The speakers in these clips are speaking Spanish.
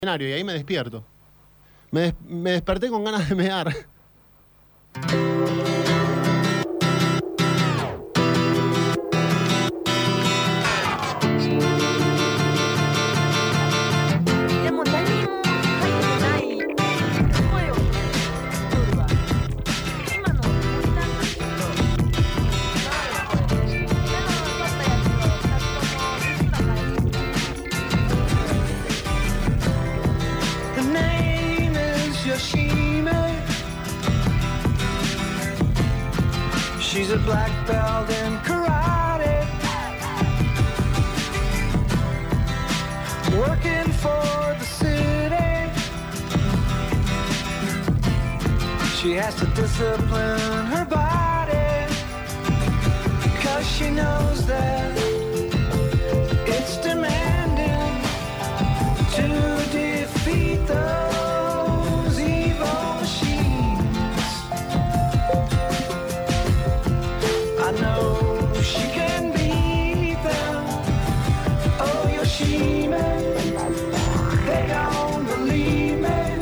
escenario y ahí me despierto. Me desperté con ganas de mear. She's a black belt in karate, working for the city. She has to discipline her body, 'cause she knows that it's demanding to defeat those evil machines. I know she can beat them. Oh, Yoshime, they don't believe me,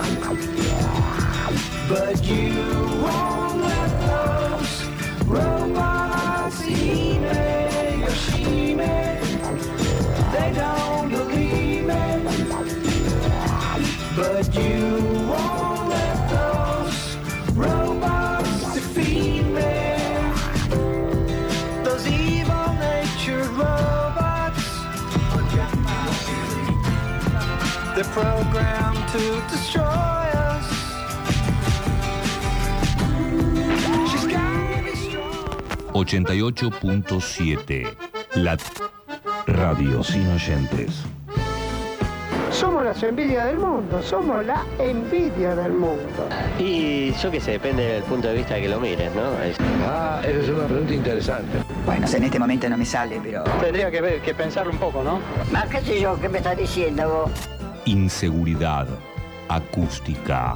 but you won't let those robots eat me. Yoshime, they don't believe me, but you won't let those robots defeat me. They're programmed to destroy us. She's gotta be strong. 88.7 La Radio sin oyentes. Somos las envidias del mundo, somos la envidia del mundo. Y yo qué sé, depende del punto de vista que lo mires, ¿no? Esa es una pregunta interesante. Bueno, en este momento no me sale, pero... Tendría que pensarlo un poco, ¿no? Más qué sé yo, ¿qué me estás diciendo vos? Inseguridad acústica.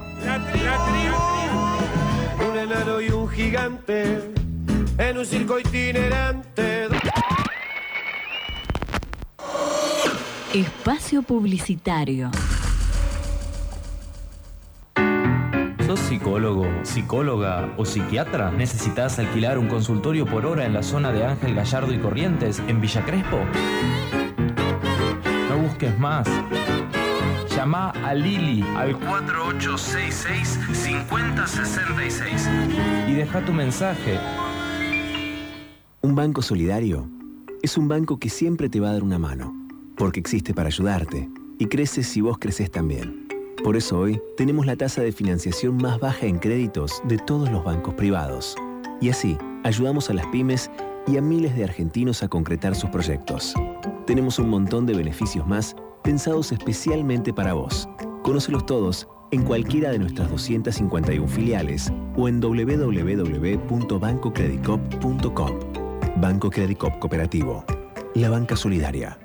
Un enano y un gigante en un circo itinerante. Espacio publicitario. ¿Sos psicólogo, psicóloga o psiquiatra? ¿Necesitas alquilar un consultorio por hora en la zona de Ángel Gallardo y Corrientes, en Villa Crespo? No busques más. Llama a Lili al 4866-5066 y deja tu mensaje. Un banco solidario es un banco que siempre te va a dar una mano, porque existe para ayudarte y crece si vos crecés también. Por eso hoy tenemos la tasa de financiación más baja en créditos de todos los bancos privados. Y así ayudamos a las pymes y a miles de argentinos a concretar sus proyectos. Tenemos un montón de beneficios más pensados especialmente para vos. Conócelos todos en cualquiera de nuestras 251 filiales o en www.bancocreditcop.com. Banco Credicop Cooperativo. La banca solidaria.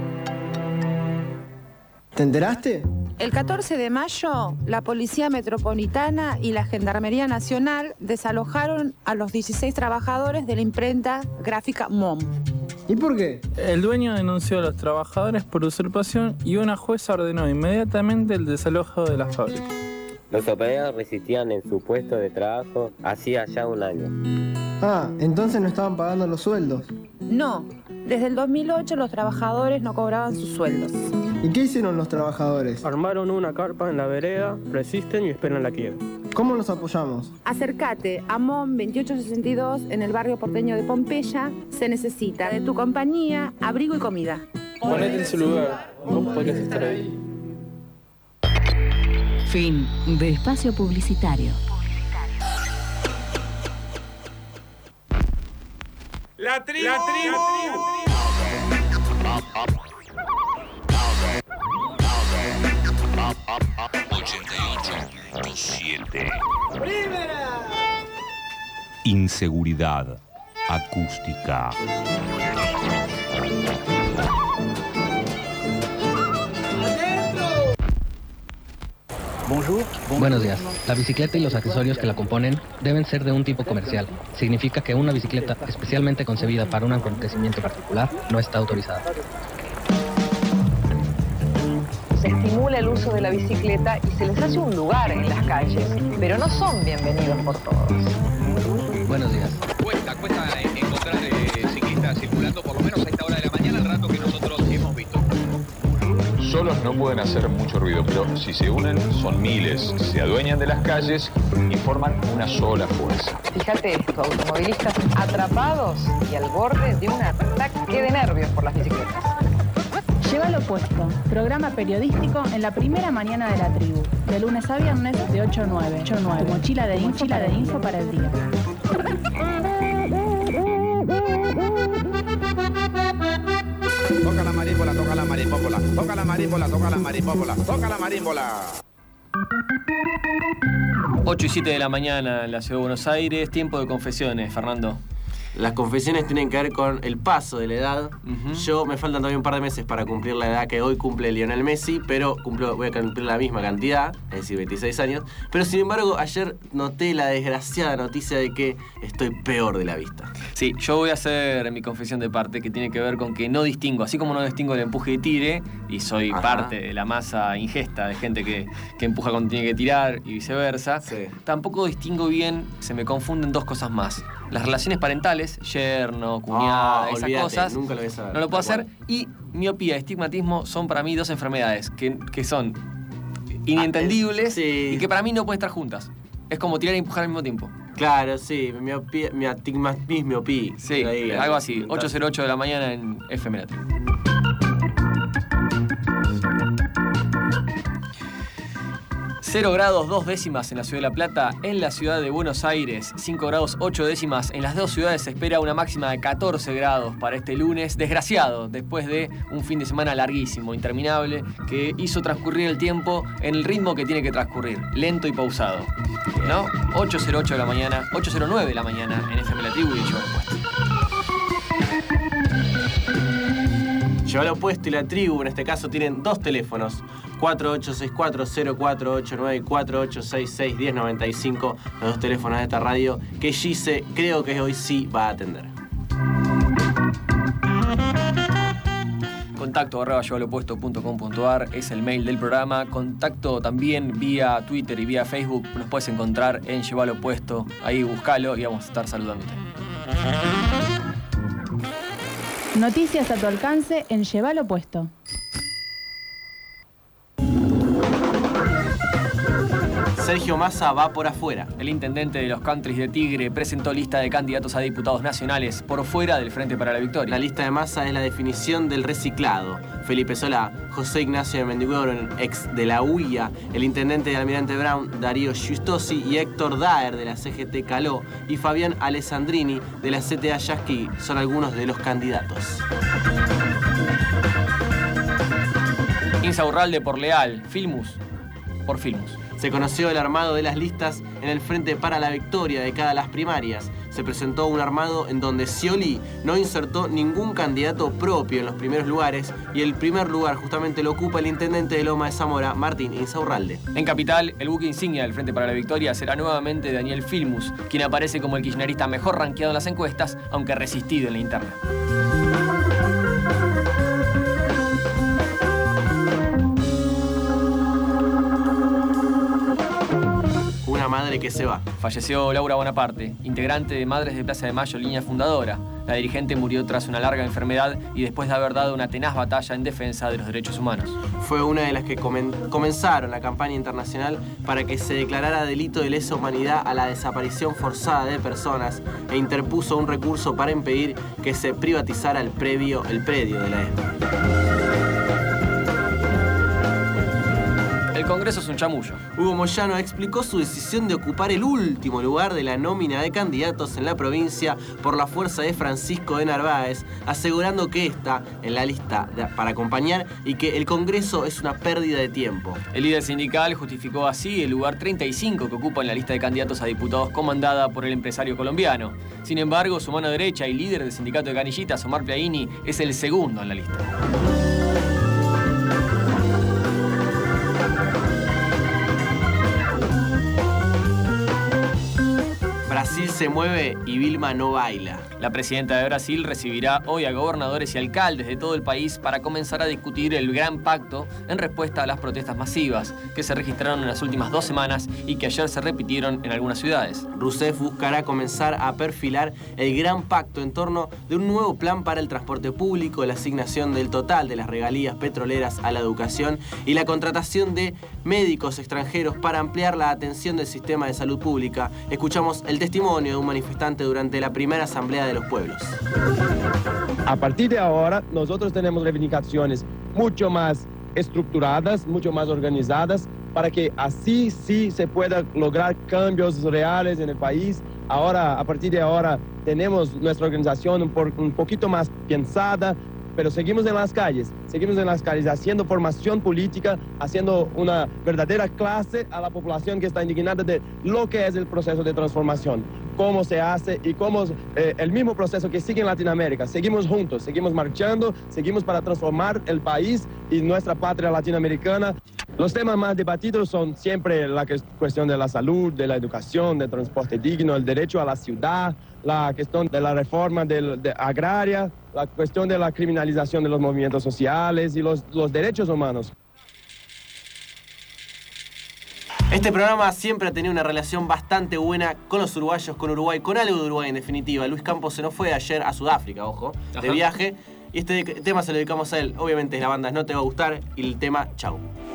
¿Te enteraste? El 14 de mayo, la Policía Metropolitana y la Gendarmería Nacional desalojaron a los 16 trabajadores de la imprenta gráfica MOM. ¿Y por qué? El dueño denunció a los trabajadores por usurpación y una jueza ordenó inmediatamente el desalojo de la fábrica. Los operarios resistían en su puesto de trabajo hacía ya un año. Ah, entonces no estaban pagando los sueldos. No, desde el 2008 los trabajadores no cobraban sus sueldos. ¿Y qué hicieron los trabajadores? Armaron una carpa en la vereda, resisten y esperan la quiebra. ¿Cómo los apoyamos? Acércate a MOM 2862 en el barrio porteño de Pompeya. Se necesita de tu compañía, abrigo y comida. Ponete en su lugar, vos podrías estar ahí. Fin de espacio publicitario. La tribu. 88.7 Inseguridad acústica. Buenos días. La bicicleta y los accesorios que la componen deben ser de un tipo comercial. Significa que una bicicleta especialmente concebida para un acontecimiento particular no está autorizada. Se estimula estimula el uso de la bicicleta y se les hace un lugar en las calles, pero no son bienvenidos por todos. Buenos días. Cuesta encontrar ciclistas circulando por lo menos a esta hora de la mañana, el rato que nosotros hemos visto. Solos no pueden hacer mucho ruido, pero si se unen son miles, se adueñan de las calles y forman una sola fuerza. Fíjate esto, automovilistas atrapados y al borde de un ataque de nervios por las bicicletas. Llévalo puesto, programa periodístico en la primera mañana de la tribu, de lunes a viernes de 8 a 9. Tu mochila de info para el día. Toca la marímbola, toca la marímbola, toca la marímbola, toca la marímbola, toca la marímbola. 8 y 7 de la mañana en la ciudad de Buenos Aires, tiempo de confesiones, Fernando. Las confesiones tienen que ver con el paso de la edad. Yo me faltan todavía un par de meses para cumplir la edad que hoy cumple Lionel Messi, pero voy a cumplir la misma cantidad, es decir, 26 años. Pero sin embargo, ayer noté la desgraciada noticia de que estoy peor de la vista. Sí, yo voy a hacer mi confesión de parte, que tiene que ver con que no distingo, así como no distingo el empuje de tire, y soy parte de la masa ingesta de gente que empuja cuando tiene que tirar y viceversa, tampoco distingo bien, se me confunden dos cosas más. Las relaciones parentales, yerno, cuñada, esas cosas, nunca lo voy a saber, no lo puedo hacer. Y miopía y estigmatismo son para mí dos enfermedades que son inentendibles y que para mí no pueden estar juntas. Es como tirar y empujar al mismo tiempo. Claro, sí, miopía, miopía. Sí, algo así. 8:08 de la mañana en FM La Tribu. 0 grados 2 décimas en la ciudad de La Plata, en la ciudad de Buenos Aires, 5 grados 8 décimas. En las dos ciudades se espera una máxima de 14 grados para este lunes, desgraciado, después de un fin de semana larguísimo, interminable, que hizo transcurrir el tiempo en el ritmo que tiene que transcurrir, lento y pausado. ¿No? 8:08 de la mañana, 8:09 de la mañana en FM La Tribu y Llévalo Puesto. Llévalo Puesto y La Tribu, en este caso, tienen dos teléfonos. 4864-0489 y 4866-1095, los dos teléfonos de esta radio que Gise creo que hoy sí va a atender. Contacto@llevalopuesto.com.ar es el mail del programa. Contacto también vía Twitter y vía Facebook. Nos puedes encontrar en Llevalo Puesto. Ahí búscalo y vamos a estar saludándote. Noticias a tu alcance en Llevalo Puesto. Sergio Massa va por afuera. El intendente de los countries de Tigre presentó lista de candidatos a diputados nacionales por fuera del Frente para la Victoria. La lista de Massa es la definición del reciclado. Felipe Solá, José Ignacio de Mendiguren, ex de la UIA, el intendente de Almirante Brown, Darío Giustosi, y Héctor Daer de la CGT Caló, y Fabián Alessandrini de la CTA Yasky son algunos de los candidatos. Insaurralde por Leal, Filmus por Filmus. Se conoció el armado de las listas en el Frente para la Victoria de cada las primarias. Se presentó un armado en donde Scioli no insertó ningún candidato propio en los primeros lugares y el primer lugar justamente lo ocupa el intendente de Loma de Zamora, Martín Insaurralde. En Capital, el buque insignia del Frente para la Victoria será nuevamente Daniel Filmus, quien aparece como el kirchnerista mejor rankeado en las encuestas, aunque resistido en la interna. Una madre que se va. Falleció Laura Bonaparte, integrante de Madres de Plaza de Mayo, línea fundadora. La dirigente murió tras una larga enfermedad y después de haber dado una tenaz batalla en defensa de los derechos humanos. Fue una de las que comenzaron la campaña internacional para que se declarara delito de lesa humanidad a la desaparición forzada de personas e interpuso un recurso para impedir que se privatizara el predio de la ESMA. El Congreso es un chamullo. Hugo Moyano explicó su decisión de ocupar el último lugar de la nómina de candidatos en la provincia por la fuerza de Francisco de Narváez, asegurando que está en la lista para acompañar y que el Congreso es una pérdida de tiempo. El líder sindical justificó así el lugar 35 que ocupa en la lista de candidatos a diputados comandada por el empresario colombiano. Sin embargo, su mano derecha y líder del sindicato de canillitas, Omar Piaini, es el segundo en la lista. Brasil se mueve y Vilma no baila. La presidenta de Brasil recibirá hoy a gobernadores y alcaldes de todo el país para comenzar a discutir el Gran Pacto en respuesta a las protestas masivas que se registraron en las últimas 2 semanas y que ayer se repitieron en algunas ciudades. Rousseff buscará comenzar a perfilar el Gran Pacto en torno de un nuevo plan para el transporte público, la asignación del total de las regalías petroleras a la educación y la contratación de médicos extranjeros para ampliar la atención del sistema de salud pública. Escuchamos el testimonio de un manifestante durante la primera asamblea de los pueblos. A partir de ahora, nosotros tenemos reivindicaciones mucho más estructuradas, mucho más organizadas, para que así sí se pueda lograr cambios reales en el país. Ahora, a partir de ahora, tenemos nuestra organización un poquito más pensada, pero seguimos en las calles haciendo formación política, haciendo una verdadera clase a la población que está indignada de lo que es el proceso de transformación, cómo se hace y cómo el mismo proceso que sigue en Latinoamérica. Seguimos juntos, seguimos marchando, seguimos para transformar el país y nuestra patria latinoamericana. Los temas más debatidos son siempre la cuestión de la salud, de la educación, del transporte digno, el derecho a la ciudad, la cuestión de la reforma agraria, la cuestión de la criminalización de los movimientos sociales y los derechos humanos. Este programa siempre ha tenido una relación bastante buena con los uruguayos, con Uruguay, con algo de Uruguay en definitiva. Luis Campos se nos fue ayer a Sudáfrica, ojo, de viaje. Y este tema se lo dedicamos a él. Obviamente la banda No Te Va a Gustar y el tema Chau.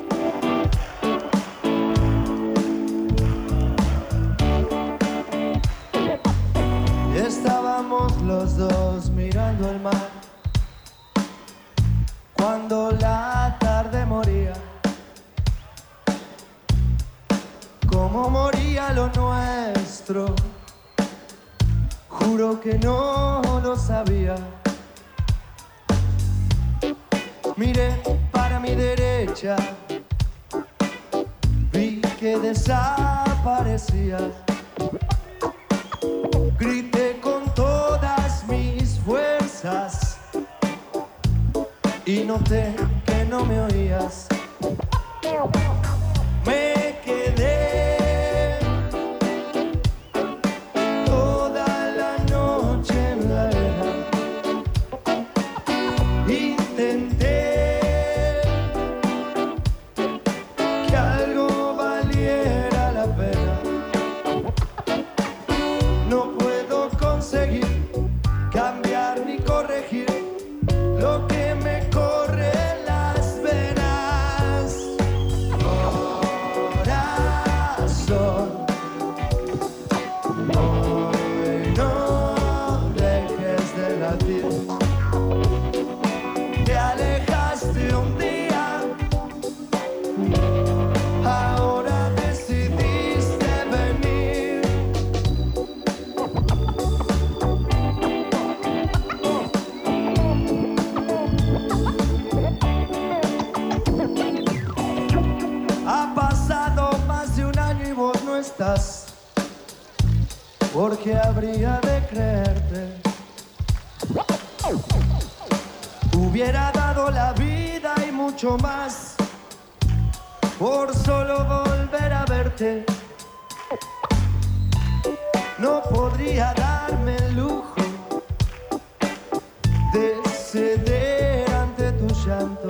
Estábamos los dos mirando el mar cuando la tarde moría. Cómo moría lo nuestro, juro que no lo sabía. Miré para mi derecha, vi que desaparecía. Grité con todas mis fuerzas y noté que no me oías. Me quedé toda la noche en la arena. Intenté que algo valiera la pena. No puedo conseguir cambiar ni corregir lo que me corre en las venas. Corazón, hoy no dejes de latir. Te alejaste un día, ahora decidiste venir. Ha pasado más de un año y vos no estás, porque habría de creerte. Hubiera dado la vida y mucho más por solo volver a verte. No podría darme el lujo de ceder ante tu llanto.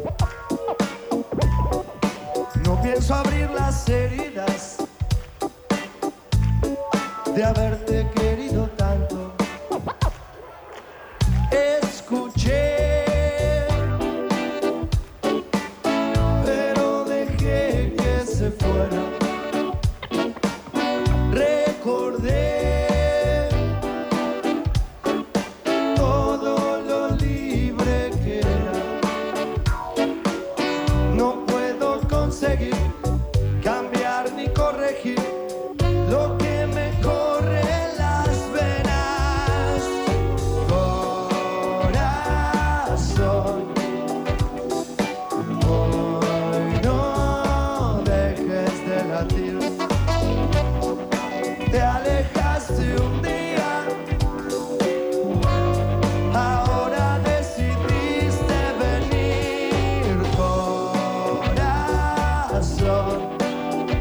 No pienso abrir las heridas de haberte querido tanto. Escuché, pero dejé que se fuera. Recordé todo lo libre que era. No puedo conseguir cambiar ni corregir lo que me corre en las venas. Corazón, hoy no dejes de latir. Te alejaste un día, ahora decidiste venir. Corazón,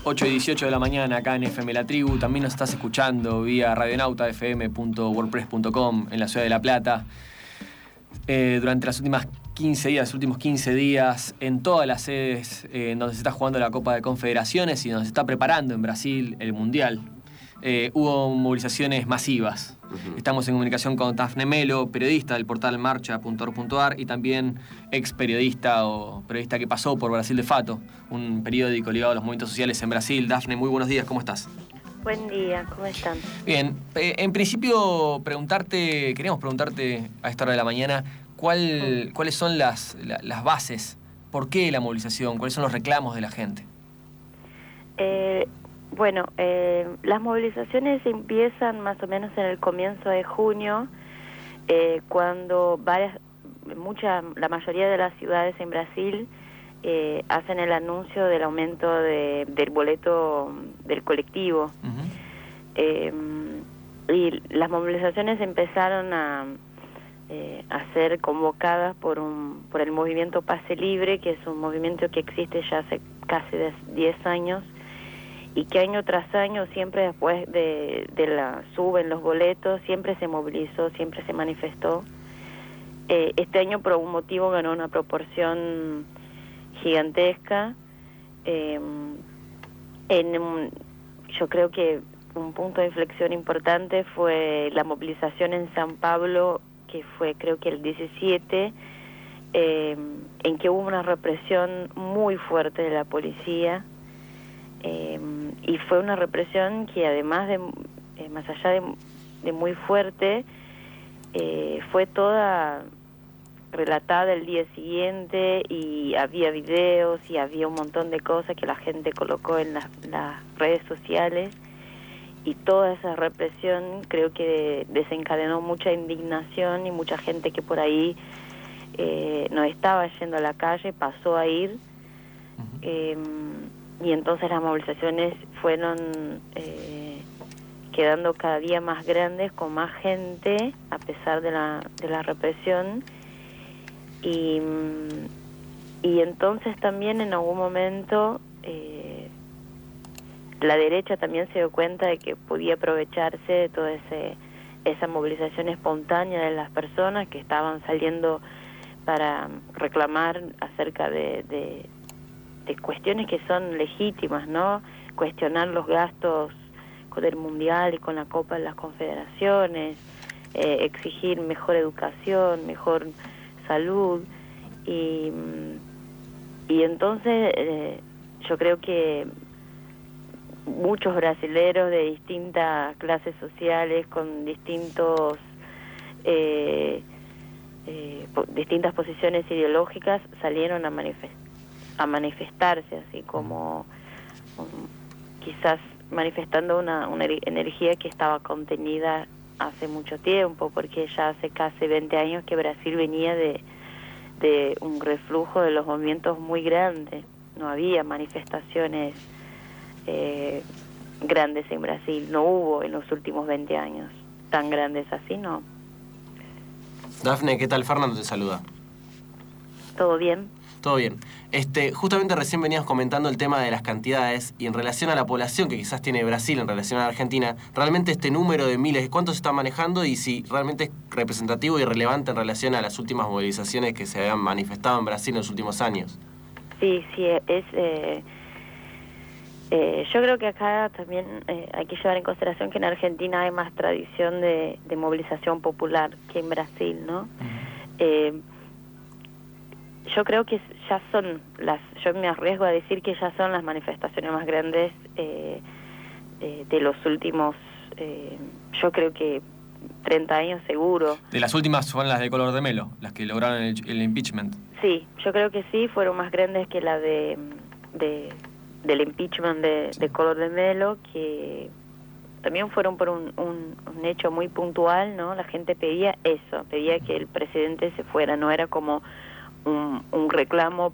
8:18 de la mañana acá en FM La Tribu. También nos estás escuchando vía radionautafm.wordpress.com en la ciudad de La Plata. Durante los últimos 15 días, en todas las sedes donde se está jugando la Copa de Confederaciones y donde se está preparando en Brasil el Mundial, hubo movilizaciones masivas. Estamos en comunicación con Dafne Melo, periodista del portal marcha.org.ar y también ex periodista o periodista que pasó por Brasil de Fato, un periódico ligado a los movimientos sociales en Brasil. Dafne, muy buenos días, ¿cómo estás? Buen día, ¿cómo están? Bien, en principio queríamos preguntarte a esta hora de la mañana cuáles son las bases, por qué la movilización, cuáles son los reclamos de la gente. Las movilizaciones empiezan más o menos en el comienzo de junio, cuando la mayoría de las ciudades en Brasil hacen el anuncio del aumento del boleto del colectivo. Y las movilizaciones empezaron a ser convocadas por el movimiento Pase Libre, que es un movimiento que existe ya hace casi 10 años, y que año tras año, siempre después de la suben los boletos, siempre se movilizó, siempre se manifestó. Este año por algún motivo ganó una proporción gigantesca. Yo creo que un punto de inflexión importante fue la movilización en San Pablo, que fue creo que el 17, en que hubo una represión muy fuerte de la policía. Y fue una represión que además de, más allá de muy fuerte, fue toda relatada el día siguiente, y había videos y había un montón de cosas que la gente colocó en las redes sociales, y toda esa represión creo que desencadenó mucha indignación, y mucha gente que por ahí no estaba yendo a la calle pasó a ir. Y entonces las movilizaciones fueron quedando cada día más grandes, con más gente, a pesar de la represión. Y entonces también en algún momento la derecha también se dio cuenta de que podía aprovecharse de toda esa movilización espontánea de las personas que estaban saliendo para reclamar acerca de cuestiones que son legítimas, ¿no? Cuestionar los gastos con el Mundial y con la Copa de las Confederaciones, exigir mejor educación, mejor salud, y entonces yo creo que muchos brasileros de distintas clases sociales, con distintas posiciones ideológicas, salieron a manifestarse, así como quizás manifestando una energía que estaba contenida hace mucho tiempo, porque ya hace casi 20 años que Brasil venía de un reflujo de los movimientos muy grandes. No había manifestaciones grandes en Brasil, no hubo en los últimos 20 años tan grandes así, ¿no? Dafne, ¿qué tal? Fernando te saluda. ¿Todo bien? Todo bien. Justamente recién veníamos comentando el tema de las cantidades, y en relación a la población que quizás tiene Brasil en relación a Argentina, realmente este número de miles, ¿cuánto se está manejando y si realmente es representativo y relevante en relación a las últimas movilizaciones que se habían manifestado en Brasil en los últimos años? Sí, es... yo creo que acá también hay que llevar en consideración que en Argentina hay más tradición de movilización popular que en Brasil, ¿no? Yo creo que ya son yo me arriesgo a decir que ya son las manifestaciones más grandes de los últimos, yo creo que 30 años seguro. De las últimas son las de Color de Melo, las que lograron el impeachment. Sí, yo creo que sí, fueron más grandes que la del impeachment de Color de Melo, que también fueron por un hecho muy puntual, ¿no? La gente pedía eso, pedía que el presidente se fuera, no era como un reclamo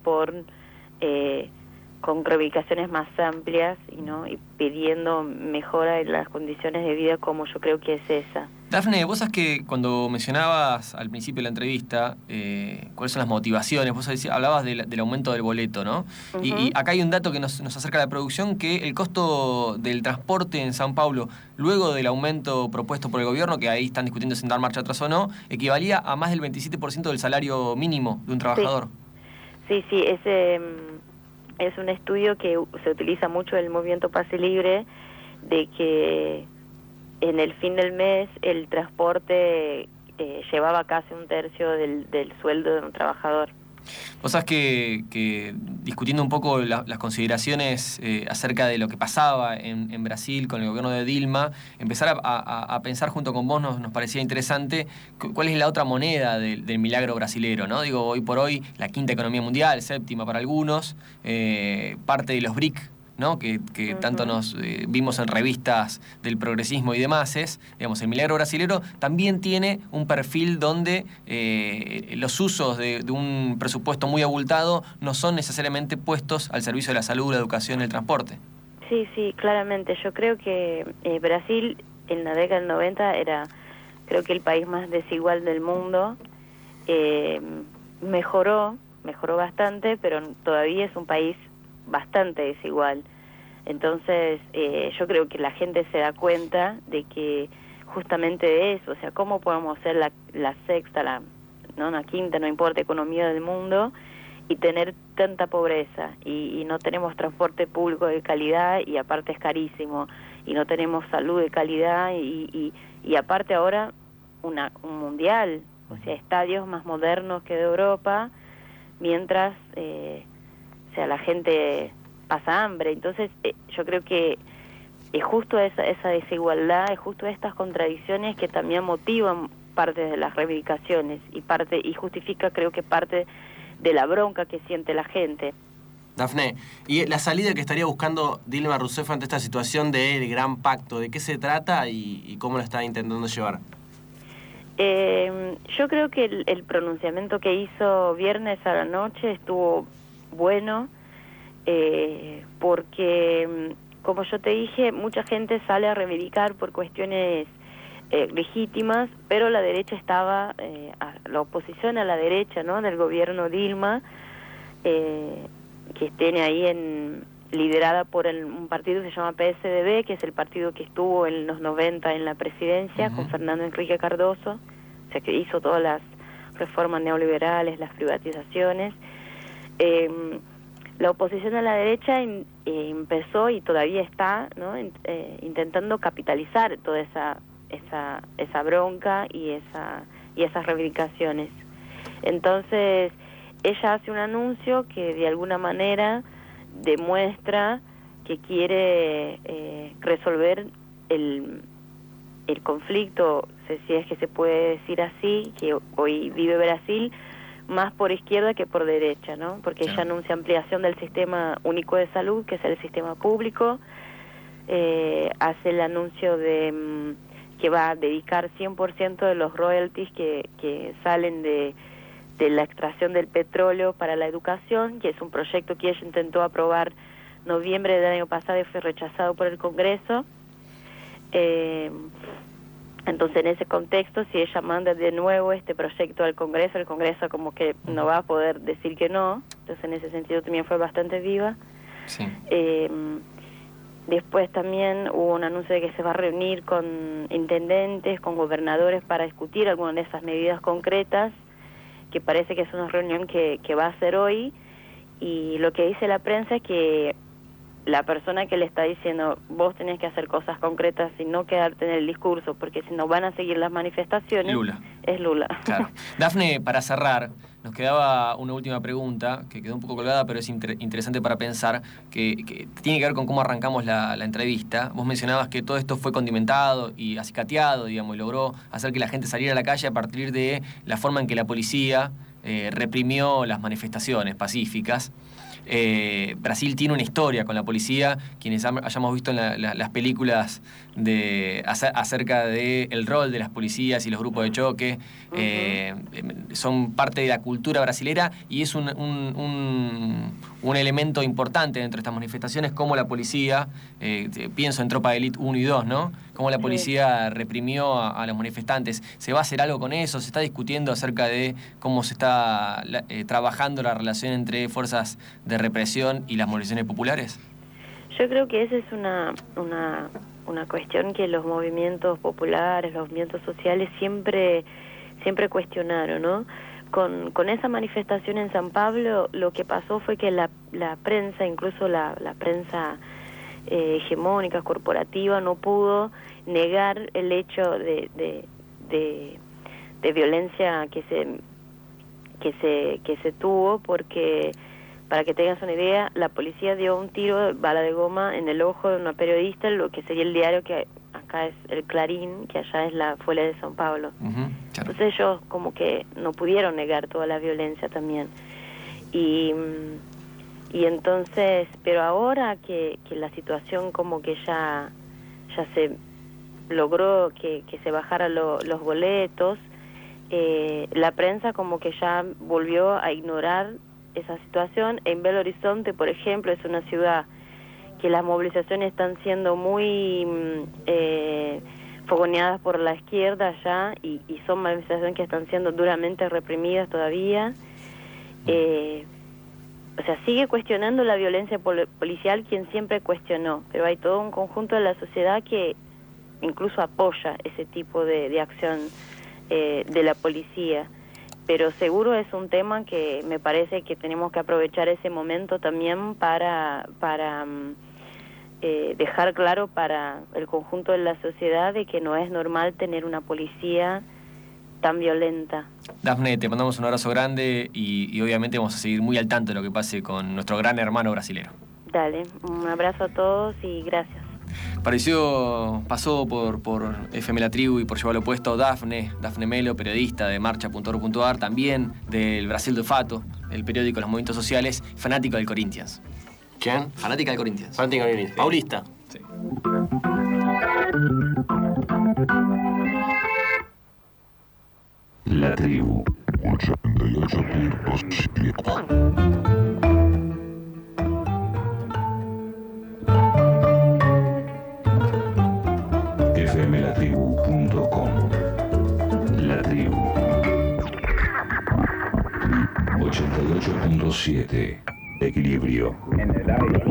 con reivindicaciones más amplias, y pidiendo mejora en las condiciones de vida, como yo creo que es esa. Dafne, vos sabés que cuando mencionabas al principio de la entrevista cuáles son las motivaciones, vos hablabas del aumento del boleto, ¿no? Uh-huh. Y acá hay un dato que nos acerca a la producción, que el costo del transporte en Sao Paulo, luego del aumento propuesto por el gobierno, que ahí están discutiendo si dar marcha atrás o no, equivalía a más del 27% del salario mínimo de un trabajador. Sí, ese es un estudio que se utiliza mucho en el movimiento Pase Libre, de que en el fin del mes el transporte llevaba casi un tercio del sueldo de un trabajador. Vos sabés que discutiendo un poco las consideraciones acerca de lo que pasaba en Brasil con el gobierno de Dilma, empezar a pensar junto con vos nos parecía interesante cuál es la otra moneda del milagro brasilero, ¿no? Digo, hoy por hoy la quinta economía mundial, séptima para algunos, parte de los BRIC, ¿no? que uh-huh. tanto nos vimos en revistas del progresismo y demás, digamos, el milagro brasilero también tiene un perfil donde los usos de un presupuesto muy abultado no son necesariamente puestos al servicio de la salud, la educación y el transporte. Sí, claramente. Yo creo que Brasil en la década del 90 era, creo que el país más desigual del mundo. Mejoró bastante, pero todavía es un país bastante desigual. Entonces yo creo que la gente se da cuenta de que justamente de eso, o sea, cómo podemos ser la sexta, la quinta, no importa, economía del mundo y tener tanta pobreza y no tenemos transporte público de calidad y aparte es carísimo y no tenemos salud de calidad y aparte ahora un mundial, o sea, estadios más modernos que de Europa, mientras la gente pasa hambre. Entonces yo creo que es justo esa desigualdad, es justo estas contradicciones que también motivan parte de las reivindicaciones y justifica, creo que parte de la bronca que siente la gente. Dafne, y la salida que estaría buscando Dilma Rousseff ante esta situación del Gran Pacto, ¿de qué se trata y cómo lo está intentando llevar? Yo creo que el pronunciamiento que hizo viernes a la noche estuvo bueno, porque, como yo te dije, mucha gente sale a reivindicar por cuestiones legítimas, pero la derecha estaba, la oposición a la derecha, ¿no?, del gobierno Dilma, que tiene ahí liderada por un partido que se llama PSDB, que es el partido que estuvo en los 90 en la presidencia, uh-huh, con Fernando Henrique Cardoso, o sea, que hizo todas las reformas neoliberales, las privatizaciones. La oposición a la derecha empezó y todavía está, ¿no?, intentando capitalizar toda esa bronca y esas reivindicaciones. Entonces ella hace un anuncio que de alguna manera demuestra que quiere resolver el conflicto, si es que se puede decir así, que hoy vive Brasil, más por izquierda que por derecha, ¿no? Porque ella anuncia ampliación del sistema único de salud, que es el sistema público, hace el anuncio de que va a dedicar 100% de los royalties que salen de la extracción del petróleo para la educación, que es un proyecto que ella intentó aprobar noviembre del año pasado y fue rechazado por el Congreso. Entonces, en ese contexto, si ella manda de nuevo este proyecto al Congreso, el Congreso como que no va a poder decir que no. Entonces, en ese sentido también fue bastante viva. Sí. Después también hubo un anuncio de que se va a reunir con intendentes, con gobernadores para discutir algunas de esas medidas concretas, que parece que es una reunión que va a ser hoy. Y lo que dice la prensa es que la persona que le está diciendo vos tenés que hacer cosas concretas y no quedarte en el discurso, porque si no van a seguir las manifestaciones, es Lula. Claro. Dafne, para cerrar, nos quedaba una última pregunta que quedó un poco colgada, pero es interesante para pensar, que tiene que ver con cómo arrancamos la entrevista. Vos mencionabas que todo esto fue condimentado y acicateado, digamos, y logró hacer que la gente saliera a la calle a partir de la forma en que la policía reprimió las manifestaciones pacíficas. Brasil tiene una historia con la policía. Quienes hayamos visto en las películas acerca del rol de las policías y los grupos de choque, son parte de la cultura brasilera, y es un un elemento importante dentro de estas manifestaciones, como la policía, pienso en Tropa de Elite 1 y 2, ¿no? Cómo la policía reprimió a los manifestantes. ¿Se va a hacer algo con eso? ¿Se está discutiendo acerca de cómo se está trabajando la relación entre fuerzas de represión y las movilizaciones populares? Yo creo que esa es una cuestión que los movimientos populares, los movimientos sociales siempre cuestionaron, ¿no? Con esa manifestación en San Pablo, lo que pasó fue que la prensa, incluso la prensa hegemónica, corporativa, no pudo negar el hecho de violencia que se tuvo, porque, para que tengas una idea, la policía dio un tiro, bala de goma, en el ojo de una periodista, lo que sería el diario que acá es el Clarín, que allá es fue la de San Pablo. Entonces ellos como que no pudieron negar toda la violencia también. Y entonces, pero ahora que la situación como que ya se logró que se bajaran los boletos, la prensa como que ya volvió a ignorar esa situación. En Belo Horizonte, por ejemplo, es una ciudad que las movilizaciones están siendo muy fogoneadas por la izquierda allá, y son manifestaciones que están siendo duramente reprimidas todavía. O sea, sigue cuestionando la violencia policial quien siempre cuestionó, pero hay todo un conjunto de la sociedad que incluso apoya ese tipo de acción de la policía. Pero seguro es un tema que me parece que tenemos que aprovechar ese momento también para dejar claro para el conjunto de la sociedad de que no es normal tener una policía tan violenta. Dafne, te mandamos un abrazo grande y obviamente vamos a seguir muy al tanto de lo que pase con nuestro gran hermano brasilero. Dale, un abrazo a todos y gracias. Pasó por FM La Tribu y por Llevar lo Puesto Dafne Melo, periodista de marcha.org.ar, también del Brasil do Fato, el periódico de los movimientos sociales, fanático del Corinthians. ¿Quién? Fanática del Corinthians. Fanática del Corinthians. Paulista. Sí. La Tribu 88.7. fmlatribu.com. La Tribu 88.7. Equilibrio en el aire.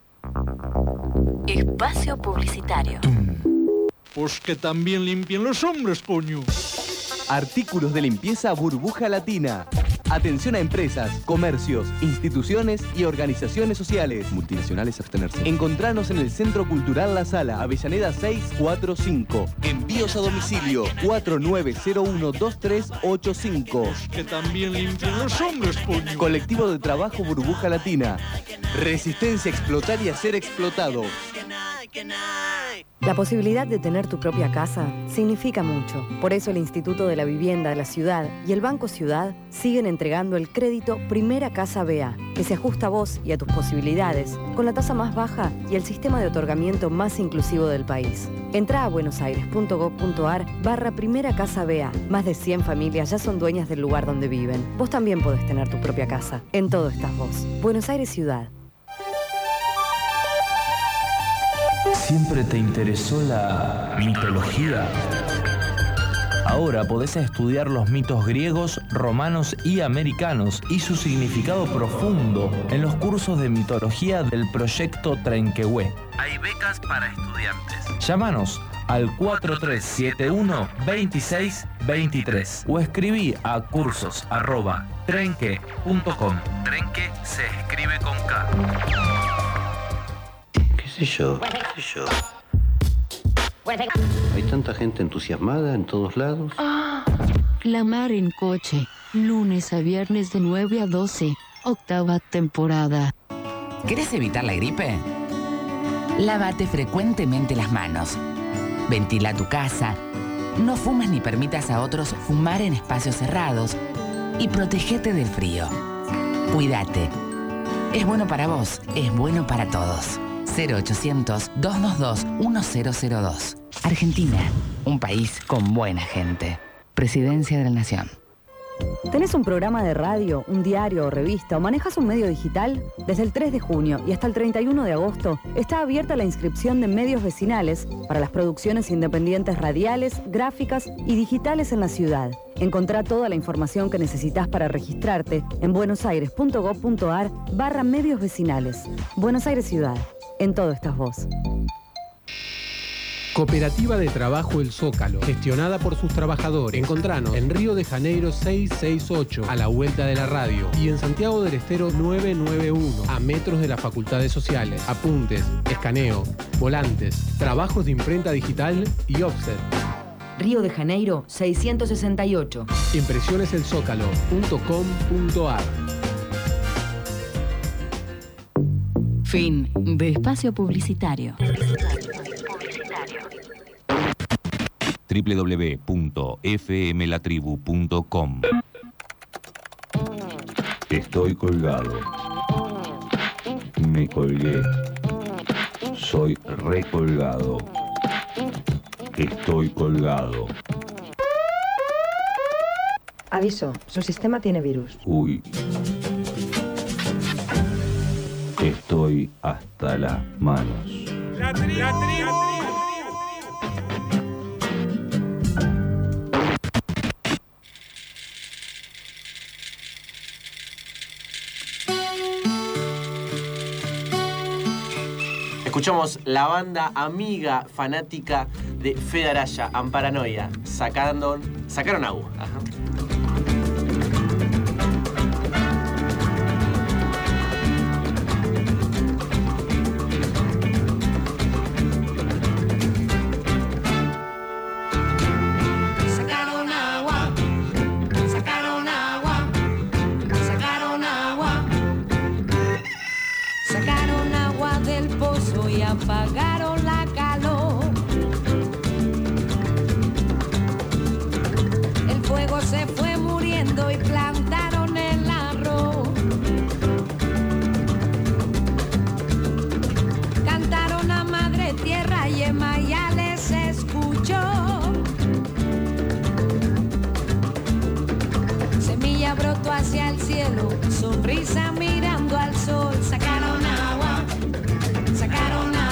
Espacio publicitario. Pues que también limpien los hombres, coño. Artículos de limpieza Burbuja Latina. Atención a empresas, comercios, instituciones y organizaciones sociales. Multinacionales abstenerse. Encontranos en el Centro Cultural La Sala, Avellaneda 645. Envíos a domicilio 4901-2385. Que también limpien los hombres, coño. Colectivo de Trabajo Burbuja Latina. Resistencia a explotar y a ser explotado. La posibilidad de tener tu propia casa significa mucho. Por eso el Instituto de la Vivienda de la Ciudad y el Banco Ciudad siguen entregando el crédito Primera Casa BA, que se ajusta a vos y a tus posibilidades, con la tasa más baja y el sistema de otorgamiento más inclusivo del país. Entrá a buenosaires.gov.ar/Primera Casa BA. Más de 100 familias ya son dueñas del lugar donde viven. Vos también podés tener tu propia casa. En todo estás vos. Buenos Aires Ciudad. ¿Siempre te interesó la mitología? Ahora podés estudiar los mitos griegos, romanos y americanos y su significado profundo en los cursos de mitología del proyecto Trenquehue. Hay becas para estudiantes. Llámanos al 4371-2623 o escribí a cursos@trenque.com. Trenque se escribe con K. ¿Qué sé yo? Hay tanta gente entusiasmada en todos lados. Flamar en coche, lunes a viernes de 9 a 12, 8ª temporada. ¿Querés evitar la gripe? Lávate frecuentemente las manos. Ventila tu casa. No fumes ni permitas a otros fumar en espacios cerrados. Y protégete del frío. Cuídate. Es bueno para vos, es bueno para todos. 0800-222-1002. Argentina, un país con buena gente. Presidencia de la Nación. ¿Tenés un programa de radio, un diario o revista o manejas un medio digital? Desde el 3 de junio y hasta el 31 de agosto está abierta la inscripción de medios vecinales para las producciones independientes radiales, gráficas y digitales en la ciudad. Encontrá toda la información que necesitas para registrarte en buenosaires.gov.ar/medios vecinales. Buenos Aires Ciudad. En todo estás vos. Cooperativa de Trabajo El Zócalo, gestionada por sus trabajadores. Encontranos en Río de Janeiro 668, a la vuelta de la radio, y en Santiago del Estero 991, a metros de las facultades sociales. Apuntes, escaneo, volantes, trabajos de imprenta digital y offset. Río de Janeiro 668. Impresioneselsócalo.com.ar. Fin de espacio publicitario. www.fmlatribu.com. Estoy colgado. Me colgué. Soy recolgado. Estoy colgado. Aviso, su sistema tiene virus. Uy. Estoy hasta las manos. La tribu. Escuchamos la banda amiga fanática de Fede Araya, Amparanoia. Sacaron agua. Ajá. Apagaron la calor. El fuego se fue muriendo y plantaron el arroz. Cantaron a madre tierra y en Mayales se escuchó. Semilla brotó hacia el cielo, sonrisa mirando al sol. Sacaron agua, sacaron agua.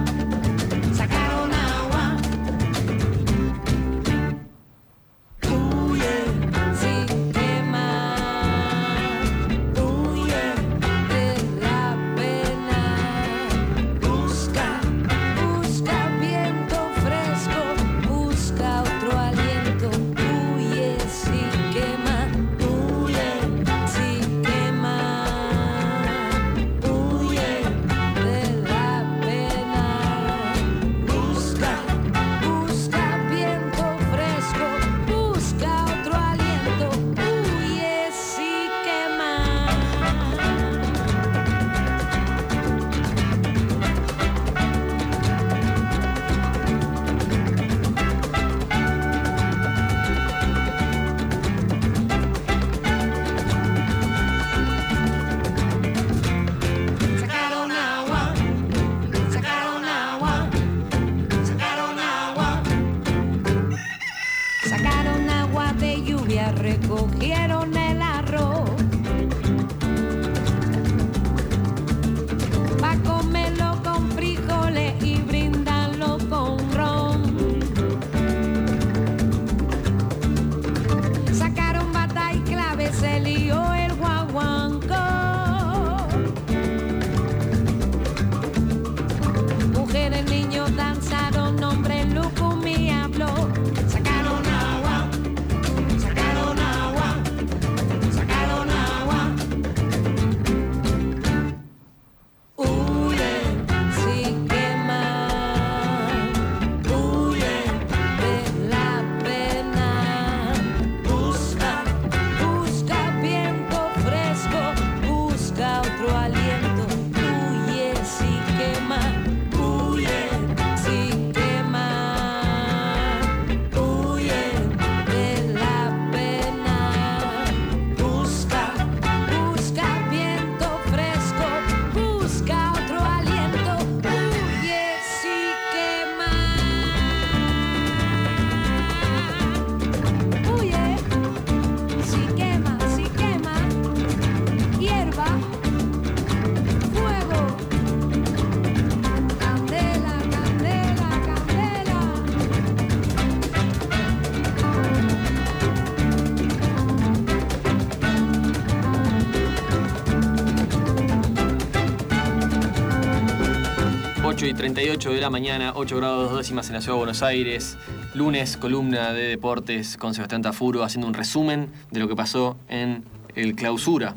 Recogieron el arroz pa' comerlo con frijoles y brindarlo con ron. Sacaron bata y clave, se lió el guaguanco. Mujeres, niños danzaron, hombres, lucumí habló. Sacaron agua. Sí que 8:38 de la mañana, 8 grados 2 décimas en la ciudad de Buenos Aires. Lunes, columna de deportes con Sebastián Tafuro haciendo un resumen de lo que pasó en el clausura.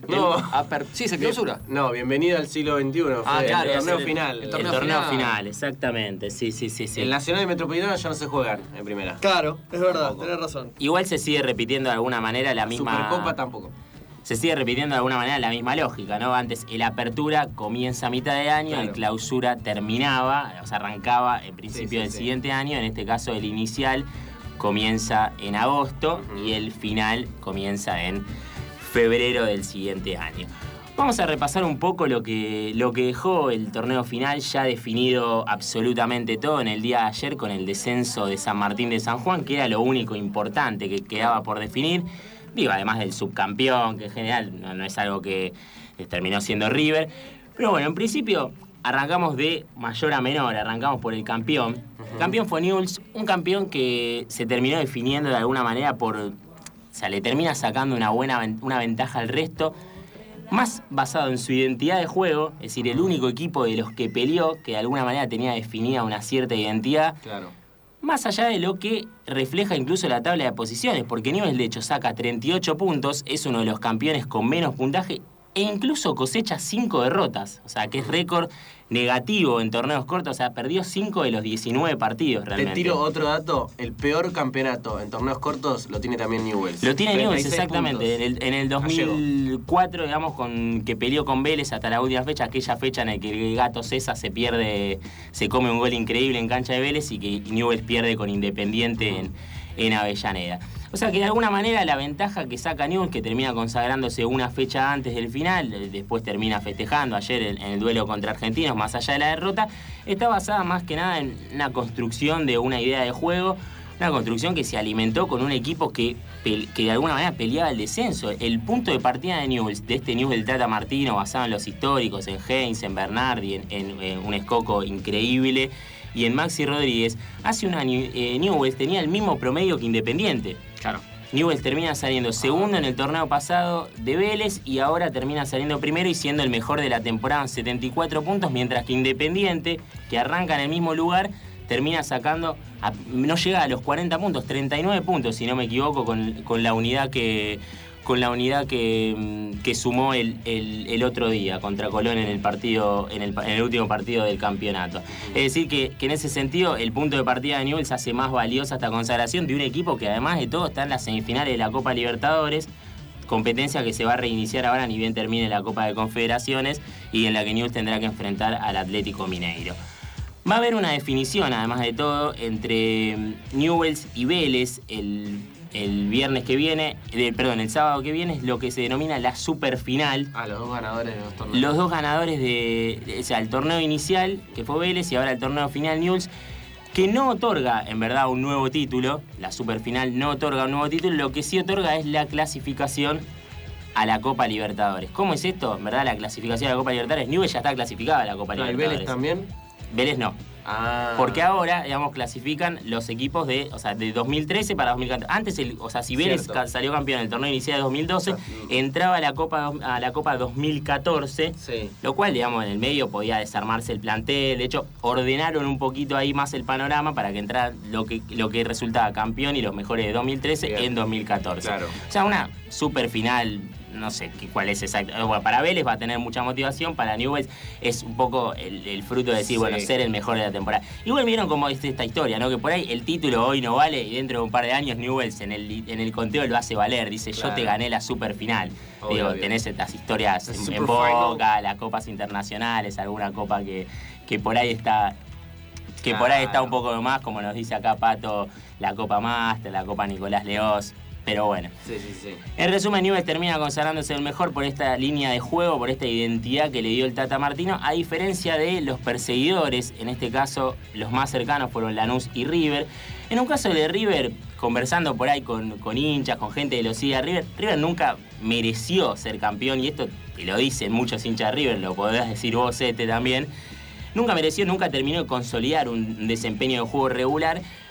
Sí, es el clausura. No, bienvenido al siglo XXI. Claro, el torneo final. El torneo final, exactamente. Sí. El Nacional y Metropolitano ya no se juegan en primera. Claro, es verdad, tenés razón. Igual se sigue repitiendo de alguna manera la misma... Supercopa tampoco. Se sigue repitiendo de alguna manera la misma lógica, ¿no? Antes el apertura comienza a mitad de año, el clausura terminaba, o sea, arrancaba en principio del siguiente año, en este caso el inicial comienza en agosto y el final comienza en febrero del siguiente año. Vamos a repasar un poco lo que dejó el torneo final, ya definido absolutamente todo en el día de ayer con el descenso de San Martín de San Juan, que era lo único importante que quedaba por definir. Digo, además del subcampeón, que en general no es algo que terminó siendo River. Pero bueno, en principio arrancamos de mayor a menor, arrancamos por el campeón. Campeón fue Newell's, un campeón que se terminó definiendo de alguna manera o sea, le termina sacando una ventaja al resto, más basado en su identidad de juego, es decir, el único equipo de los que peleó, que de alguna manera tenía definida una cierta identidad. Claro. Más allá de lo que refleja incluso la tabla de posiciones, porque Newell's de hecho saca 38 puntos, es uno de los campeones con menos puntaje e incluso cosecha 5 derrotas, o sea que es récord negativo en torneos cortos, o sea, perdió 5 de los 19 partidos realmente. Te tiro otro dato, el peor campeonato en torneos cortos lo tiene también Newell's. Lo tiene Newell's, exactamente. En el 2004, digamos, que peleó con Vélez hasta la última fecha, aquella fecha en la que el Gato César se come un gol increíble en cancha de Vélez y que Newell's pierde con Independiente en Avellaneda. O sea que de alguna manera la ventaja que saca Newell's, que termina consagrándose una fecha antes del final, después termina festejando ayer en el duelo contra Argentinos, más allá de la derrota, está basada más que nada en una construcción de una idea de juego, una construcción que se alimentó con un equipo que de alguna manera peleaba el descenso. El punto de partida de Newell's, de este Newell's del Tata Martino, basado en los históricos, en Heinz, en Bernardi, en un Escoco increíble, y en Maxi Rodríguez, hace un año Newell's tenía el mismo promedio que Independiente. Claro. Newell's termina saliendo segundo en el torneo pasado de Vélez y ahora termina saliendo primero y siendo el mejor de la temporada en 74 puntos, mientras que Independiente, que arranca en el mismo lugar, termina sacando, no llega a los 40 puntos, 39 puntos, si no me equivoco, con la unidad que sumó el otro día contra Colón en el último partido del campeonato. Es decir que en ese sentido el punto de partida de Newell's hace más valiosa esta consagración de un equipo que además de todo está en las semifinales de la Copa Libertadores, competencia que se va a reiniciar ahora ni bien termine la Copa de Confederaciones y en la que Newell's tendrá que enfrentar al Atlético Mineiro. Va a haber una definición, además de todo, entre Newell's y Vélez el viernes que viene, el sábado que viene, es lo que se denomina la superfinal. Los dos ganadores de los torneos. Los dos ganadores o sea, el torneo inicial, que fue Vélez, y ahora el torneo final Newell's, que no otorga, en verdad, un nuevo título. La superfinal no otorga un nuevo título, lo que sí otorga es la clasificación a la Copa Libertadores. ¿Cómo es esto? En verdad, la clasificación a la Copa Libertadores, Newell's ya está clasificada a la Copa Libertadores. ¿El Vélez también? Vélez no. Porque ahora, digamos, clasifican los equipos de 2013 para 2014. Antes, si Vélez salió campeón en el torneo inicial de 2012, entraba a la Copa 2014, lo cual, digamos, en el medio podía desarmarse el plantel. De hecho, ordenaron un poquito ahí más el panorama para que entrara lo que resultaba campeón y los mejores de 2013 en 2014. Claro. O sea, una super final. No sé cuál es exacto. Bueno, para Vélez va a tener mucha motivación, para Newell's es un poco el fruto de decir, bueno, ser el mejor de la temporada. Igual vieron cómo es esta historia, ¿no? Que por ahí el título hoy no vale y dentro de un par de años Newell's en el conteo lo hace valer. Dice, yo te gané la superfinal. Digo, tenés estas historias en boca, las copas internacionales, alguna copa que por ahí está... Que por ahí está un poco más, como nos dice acá Pato, la Copa Master, la Copa Nicolás Leoz. Pero bueno. Sí. En resumen, Newell's termina consagrándose el mejor por esta línea de juego, por esta identidad que le dio el Tata Martino, a diferencia de los perseguidores. En este caso, los más cercanos fueron Lanús y River. En un caso de River, conversando por ahí con hinchas, con gente que lo sigue a River nunca mereció ser campeón, y esto te lo dicen muchos hinchas de River, lo podés decir vos, Sete, también. Nunca terminó de consolidar un desempeño de juego regular,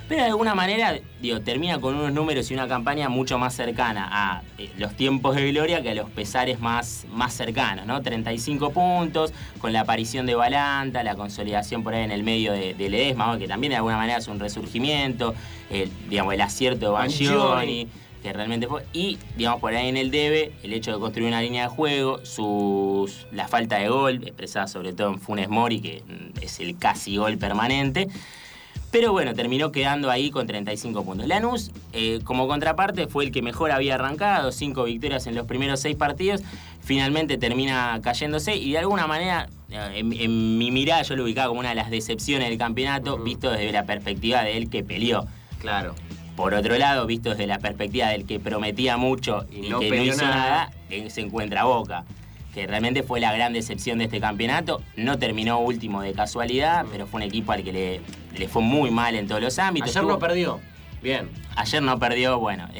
Pero de alguna manera, termina con unos números y una campaña mucho más cercana a los tiempos de gloria que a los pesares más cercanos, ¿no? 35 puntos, con la aparición de Balanta, la consolidación por ahí en el medio de Ledesma, que también de alguna manera es un resurgimiento, el acierto de Bangioni, que realmente fue, y por ahí en el debe, el hecho de construir una línea de juego, la falta de gol, expresada sobre todo en Funes Mori, que es el casi gol permanente. Pero bueno, terminó quedando ahí con 35 puntos. Lanús, como contraparte, fue el que mejor había arrancado, 5 victorias en los primeros 6 partidos. Finalmente termina cayéndose y de alguna manera, en mi mirada, yo lo ubicaba como una de las decepciones del campeonato, visto desde la perspectiva de él que peleó. Claro. Por otro lado, visto desde la perspectiva del que prometía mucho y que no hizo nada, se encuentra Boca, que realmente fue la gran decepción de este campeonato. No terminó último de casualidad, pero fue un equipo al que le fue muy mal en todos los ámbitos. Ayer no perdió. Bien. Ayer no perdió, bueno.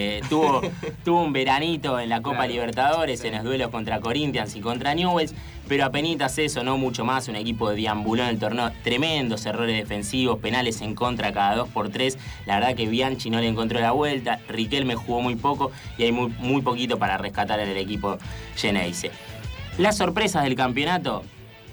Tuvo un veranito en la Copa Libertadores, en los duelos contra Corinthians y contra Newell's, pero apenitas eso, no mucho más. Un equipo de deambuló en el torneo, tremendos errores defensivos, penales en contra cada 2x3. La verdad que Bianchi no le encontró la vuelta, Riquelme jugó muy poco y hay muy poquito para rescatar en el equipo Geneise. Las sorpresas del campeonato,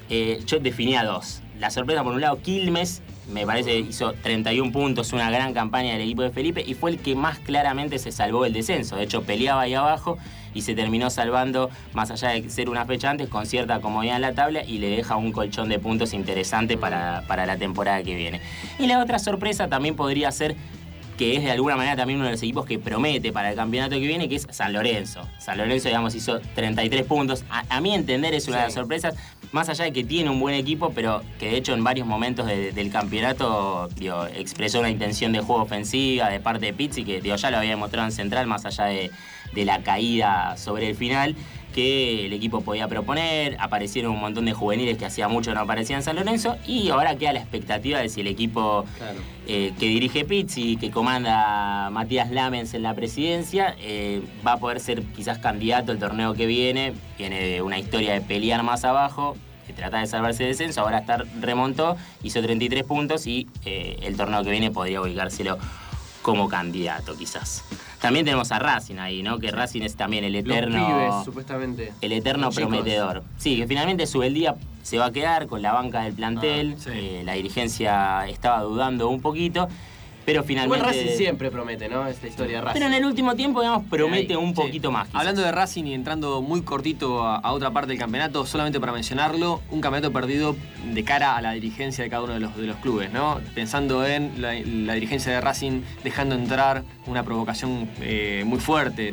yo definía 2. La sorpresa, por un lado, Quilmes, me parece hizo 31 puntos, una gran campaña del equipo de Felipe y fue el que más claramente se salvó del descenso. De hecho, peleaba ahí abajo y se terminó salvando, más allá de ser una fecha antes, con cierta comodidad en la tabla y le deja un colchón de puntos interesante para la temporada que viene. Y la otra sorpresa también podría ser, que es de alguna manera también uno de los equipos que promete para el campeonato que viene, que es San Lorenzo. San Lorenzo, digamos, hizo 33 puntos. A mi entender es una de las sorpresas, más allá de que tiene un buen equipo, pero que de hecho en varios momentos del campeonato expresó una intención de juego ofensiva de parte de Pizzi, que ya lo había demostrado en Central, más allá de la caída sobre el final, que el equipo podía proponer. Aparecieron un montón de juveniles que hacía mucho no aparecían en San Lorenzo y ahora queda la expectativa de si el equipo que dirige Pizzi, que comanda Matías Lamens en la presidencia, va a poder ser quizás candidato el torneo que viene. Tiene una historia de pelear más abajo, de tratar de salvarse de descenso, ahora remontó, hizo 33 puntos y el torneo que viene podría ubicárselo como candidato quizás. También tenemos a Racing ahí, ¿no? Que Racing es también el eterno... Los pibes, supuestamente. El eterno prometedor. Sí, que finalmente Subeldía se va a quedar con la banca del plantel. La dirigencia estaba dudando un poquito, pero finalmente... Igual Racing siempre promete, ¿no? Esta historia de Racing. Pero en el último tiempo, digamos, promete un poquito más. Quizás. Hablando de Racing y entrando muy cortito a otra parte del campeonato, solamente para mencionarlo, un campeonato perdido de cara a la dirigencia de cada uno de los clubes, ¿no? Pensando en la dirigencia de Racing dejando entrar una provocación muy fuerte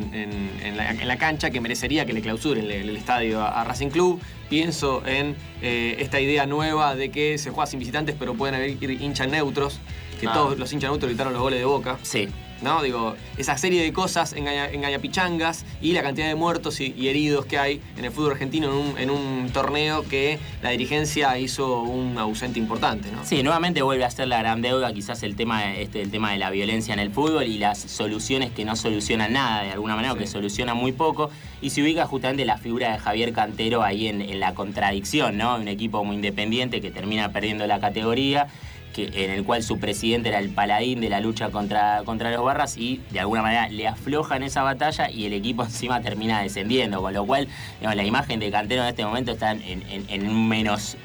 en la cancha que merecería que le clausuren el estadio a Racing Club. Pienso en esta idea nueva de que se juega sin visitantes, pero pueden haber hinchas neutros. Que todos los hinchas neutros gritaron los goles de Boca. Sí. ¿No? Digo, esa serie de cosas engañapichangas y la cantidad de muertos y heridos que hay en el fútbol argentino en un torneo que la dirigencia hizo un ausente importante, ¿no? Sí, nuevamente vuelve a ser la gran deuda, quizás el tema de la violencia en el fútbol y las soluciones que no solucionan nada de alguna manera, o que solucionan muy poco, y se ubica justamente la figura de Javier Cantero ahí en la contradicción, ¿no? Un equipo muy independiente que termina perdiendo la categoría, en el cual su presidente era el paladín de la lucha contra los Barras y de alguna manera le afloja en esa batalla y el equipo encima termina descendiendo, con lo cual la imagen de Cantero en este momento está en un menos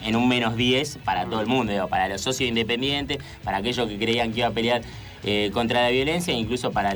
10 para todo el mundo, para los socios independientes, para aquellos que creían que iba a pelear contra la violencia, e incluso para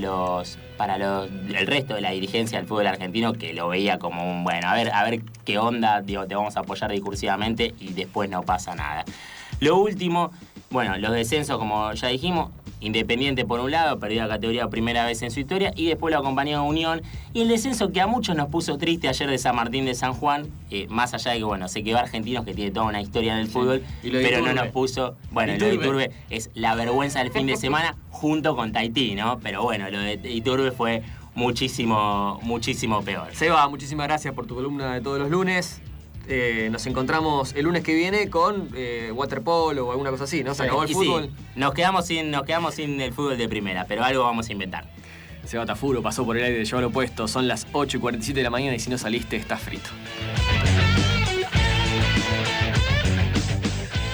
el resto de la dirigencia del fútbol argentino, que lo veía como un, bueno, a ver qué onda, te vamos a apoyar discursivamente y después no pasa nada. Lo último, bueno, los descensos, como ya dijimos, Independiente por un lado, perdió la categoría primera vez en su historia, y después lo acompañó Unión, y el descenso que a muchos nos puso triste ayer de San Martín de San Juan, más allá de que, bueno, se quedó Argentinos, que tiene toda una historia en el fútbol, pero no nos puso, bueno, lo de Iturbe es la vergüenza del fin de semana junto con Tahití, ¿no? Pero bueno, lo de Iturbe fue muchísimo peor. Seba, muchísimas gracias por tu columna de todos los lunes. Nos encontramos el lunes que viene con waterpolo o alguna cosa así, ¿no? Se acabó el fútbol. Sí, nos quedamos sin el fútbol de primera, pero algo vamos a inventar. Seba Tafuro pasó por el aire de Llévalo Puesto. Son las 8:47 de la mañana y si no saliste, estás frito.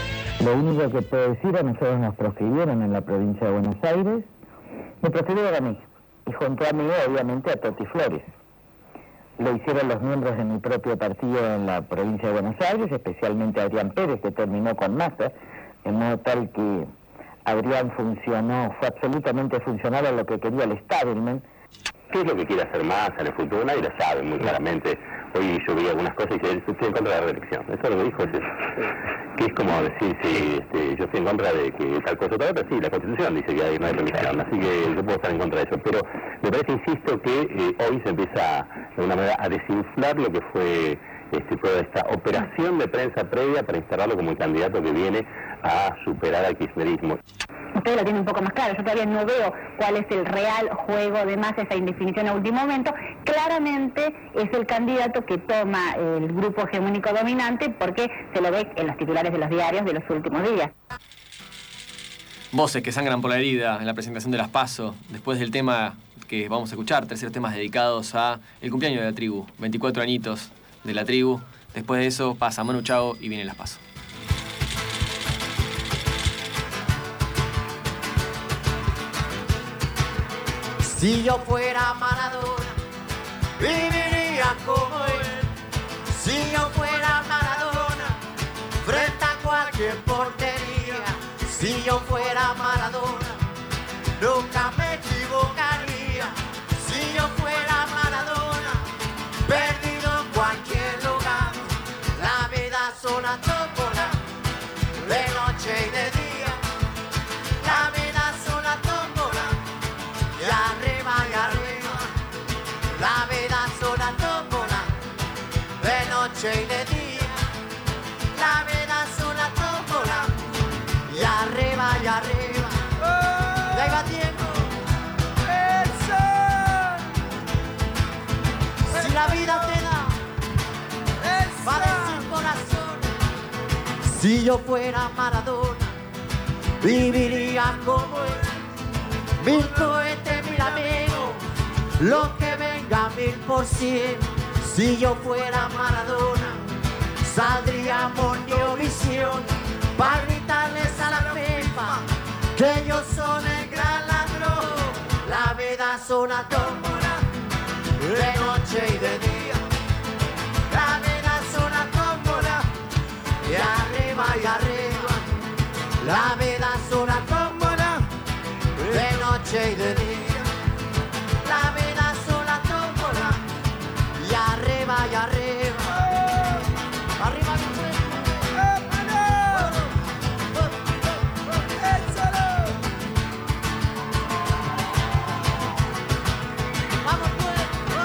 Lo único que puedo decir, a nosotros nos proscribieron en la provincia de Buenos Aires, me proscribieron a mí, y junto a mí, obviamente, a Toti Flores. Lo hicieron los miembros de mi propio partido en la provincia de Buenos Aires, especialmente Adrián Pérez, que terminó con Massa, en modo tal que Adrián fue absolutamente funcional a lo que quería el establishment. ¿Qué es lo que quiere hacer Massa en el futuro? Nadie lo sabe muy claramente. Hoy yo vi algunas cosas y dice, estoy en contra de la reelección. Eso lo que dijo es eso. Que es como decir, yo estoy en contra de que tal cosa o tal otra. Sí, la Constitución dice que no hay reelección, así que yo puedo estar en contra de eso. Pero me parece, insisto, que hoy se empieza de alguna manera a desinflar lo que fue toda esta operación de prensa previa para instalarlo como el candidato que viene a superar al kirchnerismo. Usted lo tiene un poco más claro, yo todavía no veo cuál es el real juego de Massa, esa indefinición a último momento. Claramente es el candidato que toma el grupo hegemónico dominante porque se lo ve en los titulares de los diarios de los últimos días. Voces que sangran por la herida en la presentación de las PASO, después del tema que vamos a escuchar, terceros temas dedicados a el cumpleaños de la tribu, 24 añitos de la tribu. Después de eso pasa Manu Chao y vienen las PASO. Si yo fuera Maradona, viviría como él. Si yo fuera Maradona, frente a cualquier portería. Si yo fuera Maradona, nunca me equivocaría. Si yo fuera Maradona, perdido en cualquier lugar. La vida es una tómbola, de noche y de día. La vida es una tómbola, y arriba y arriba. La vida es una tómbola, de noche y de día. La vida es una tómbola, y arriba y arriba. Y ahí va tiempo. Si la vida te da, va a decir corazón. Si yo fuera Maradona, viviría como él. 1000 cohetes, 1000 amigos, lo que venga 1000%. Si yo fuera Maradona, saldríamos en Neovisión para gritarles a la FIFA que ellos son el gran ladrón. La vida es una tómbola, de noche y de día. La vida es una tómbola, y arriba y arriba. La vida es una tómbola, de noche y de día. La vida es una tómbola, y arriba y arriba. Arriba mi pueblo. Vamos pues.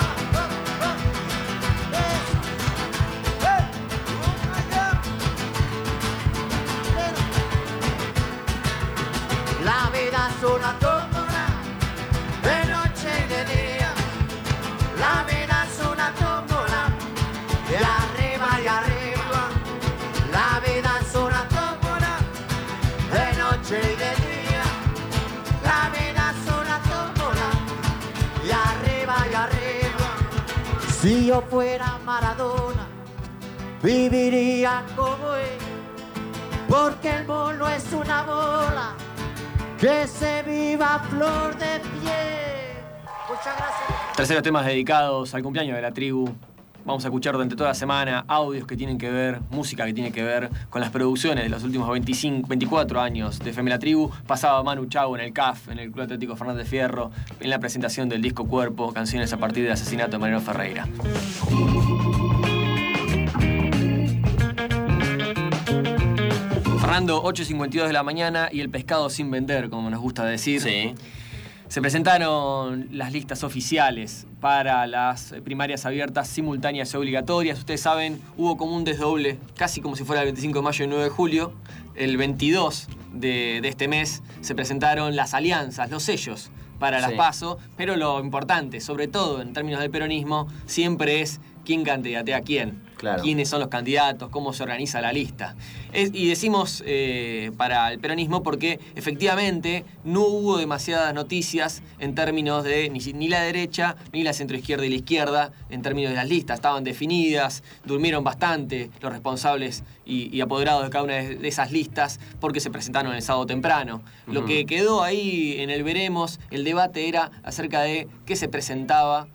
La vida es una tómbola, de noche y de día. La vida es una tómbola, de arriba y arriba. La vida es una tómbola, de noche y de día. La vida es una tómbola, y arriba y arriba. Si yo fuera Maradona, viviría como él, porque el mono es una bola. Que se viva flor de piel. Muchas gracias. Terceros temas dedicados al cumpleaños de la tribu. Vamos a escuchar durante toda la semana audios que tienen que ver, música que tiene que ver con las producciones de los últimos 24 años de FM La Tribu. Pasaba Manu Chao en el CAF, en el Club Atlético Fernández Fierro, en la presentación del disco Cuerpo, canciones a partir del asesinato de Mariano Ferreira. Fernando, 8:52 de la mañana y el pescado sin vender, como nos gusta decir. Sí. Se presentaron las listas oficiales para las primarias abiertas, simultáneas y obligatorias. Ustedes saben, hubo como un desdoble, casi como si fuera el 25 de mayo y el 9 de julio. El 22 de este mes se presentaron las alianzas, los sellos para las PASO, pero lo importante, sobre todo en términos del peronismo, siempre es quién candidatea a quién. quiénes son los candidatos, cómo se organiza la lista. Y decimos para el peronismo porque efectivamente no hubo demasiadas noticias en términos de ni la derecha, ni la centroizquierda y la izquierda, en términos de las listas. Estaban definidas, durmieron bastante los responsables y apoderados de cada una de esas listas porque se presentaron el sábado temprano. Lo que quedó ahí en el veremos, el debate era acerca de qué se presentaba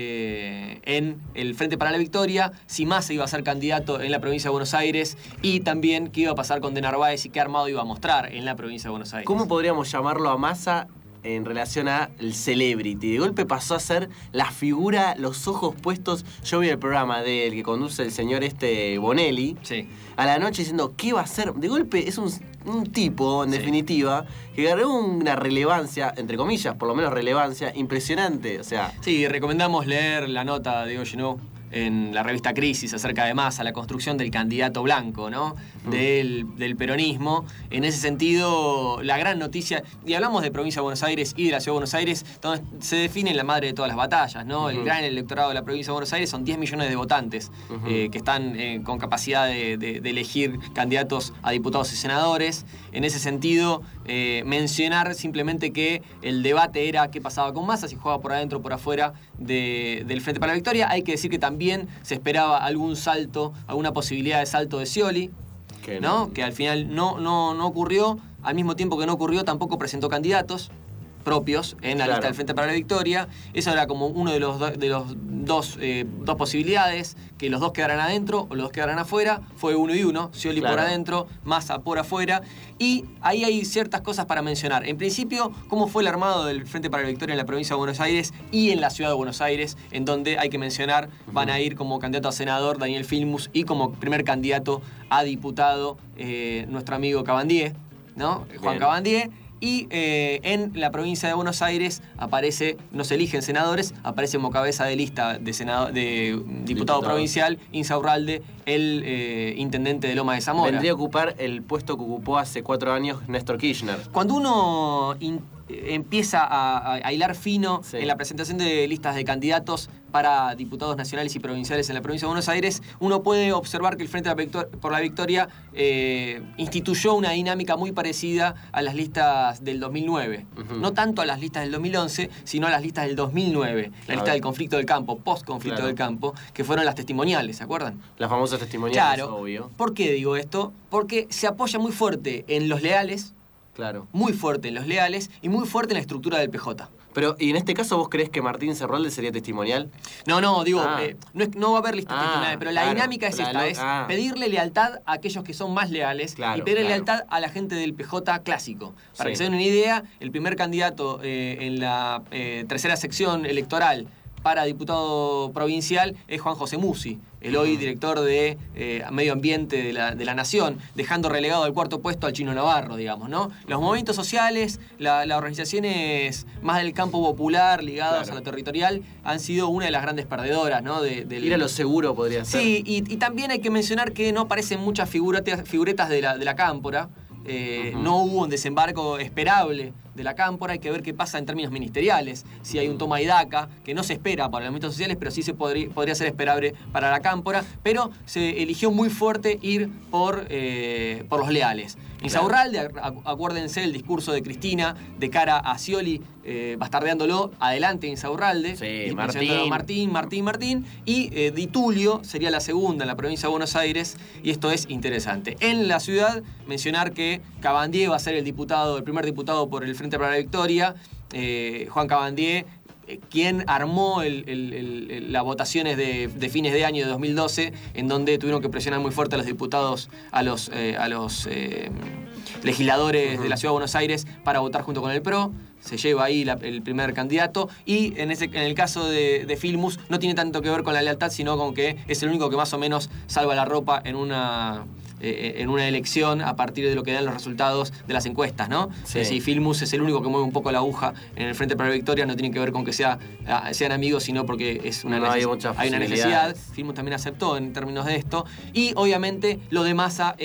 en el Frente para la Victoria, si Massa iba a ser candidato en la provincia de Buenos Aires y también qué iba a pasar con De Narváez y qué armado iba a mostrar en la provincia de Buenos Aires. ¿Cómo podríamos llamarlo a Massa en relación al celebrity? De golpe pasó a ser la figura, los ojos puestos. Yo vi el programa del que conduce el señor Bonelli, a la noche diciendo qué va a hacer. De golpe es un tipo, en definitiva, que agarró una relevancia, entre comillas, por lo menos relevancia, impresionante. O sea, sí, recomendamos leer la nota de Diego Genot en la revista Crisis acerca de Massa, la construcción del candidato blanco, ¿no? Del peronismo. En ese sentido, la gran noticia, y hablamos de provincia de Buenos Aires y de la ciudad de Buenos Aires, donde se define la madre de todas las batallas, ¿no? El gran electorado de la provincia de Buenos Aires son 10 millones de votantes que están con capacidad de elegir candidatos a diputados y senadores. En ese sentido, mencionar simplemente que el debate era qué pasaba con Massa, si jugaba por adentro o por afuera del Frente para la Victoria. Hay que decir que también se esperaba algún salto, alguna posibilidad de salto de Scioli, ¿no? Que al final no ocurrió. Al mismo tiempo que no ocurrió, tampoco presentó candidatos propios en la lista del Frente para la Victoria. Eso era como uno de los dos posibilidades, que los dos quedaran adentro o los dos quedaran afuera. Fue 1 y 1, Scioli por adentro, Massa por afuera. Y ahí hay ciertas cosas para mencionar. En principio, cómo fue el armado del Frente para la Victoria en la provincia de Buenos Aires y en la ciudad de Buenos Aires, en donde hay que mencionar, van a ir como candidato a senador Daniel Filmus y como primer candidato a diputado nuestro amigo Cabandier, ¿no? Juan Cabandier. Y en la provincia de Buenos Aires aparece, no se eligen senadores, aparece como cabeza de lista de diputado provincial Insaurralde, el intendente de Loma de Zamora. Vendría a ocupar el puesto que ocupó hace 4 años Néstor Kirchner. Cuando uno empieza a hilar fino en la presentación de listas de candidatos para diputados nacionales y provinciales en la provincia de Buenos Aires, uno puede observar que el Frente por la Victoria instituyó una dinámica muy parecida a las listas del 2009. No tanto a las listas del 2011, sino a las listas del 2009. La lista del conflicto del campo, post-conflicto del campo, que fueron las testimoniales, ¿se acuerdan? Las famosas testimoniales, claro, obvio. ¿Por qué digo esto? Porque se apoya muy fuerte en los leales, muy fuerte en los leales y muy fuerte en la estructura del PJ. Pero, ¿y en este caso vos creés que Martín Insaurralde sería testimonial? No, digo, no va a haber listas testimoniales, pero la dinámica es esta, es pedirle lealtad a aquellos que son más leales y pedirle lealtad a la gente del PJ clásico. Para que se den una idea, el primer candidato en la tercera sección electoral para diputado provincial es Juan José Musi, el hoy director de Medio Ambiente de la Nación, dejando relegado al 4º puesto al Chino Navarro, digamos, ¿no? Los movimientos sociales, las organizaciones más del campo popular ligadas a lo territorial han sido una de las grandes perdedoras, ¿no? Ir a lo seguro podría ser. Sí, y también hay que mencionar que no aparecen muchas figuretas de la cámpora. No hubo un desembarco esperable de la cámpora, hay que ver qué pasa en términos ministeriales, si hay un toma y daca, que no se espera para los movimientos sociales, pero sí se podría ser esperable para la cámpora, pero se eligió muy fuerte ir por los leales. Insaurralde, acuérdense el discurso de Cristina de cara a Scioli, bastardeándolo, adelante Insaurralde, Martín, y Di Tulio sería la segunda en la provincia de Buenos Aires, y esto es interesante. En la ciudad, mencionar que Cabandier va a ser el primer diputado por el Frente para la Victoria, Juan Cabandier, quien armó las votaciones de fines de año de 2012, en donde tuvieron que presionar muy fuerte a los diputados, a los legisladores de la Ciudad de Buenos Aires para votar junto con el PRO. Se lleva ahí el primer candidato, y en el caso de Filmus no tiene tanto que ver con la lealtad, sino con que es el único que más o menos salva la ropa en una elección a partir de lo que dan los resultados de las encuestas, ¿no? Es decir, Filmus es el único que mueve un poco la aguja en el Frente para la Victoria, no tiene que ver con que sean amigos, sino porque es hay una necesidad. Filmus también aceptó en términos de esto, y obviamente lo de Massa es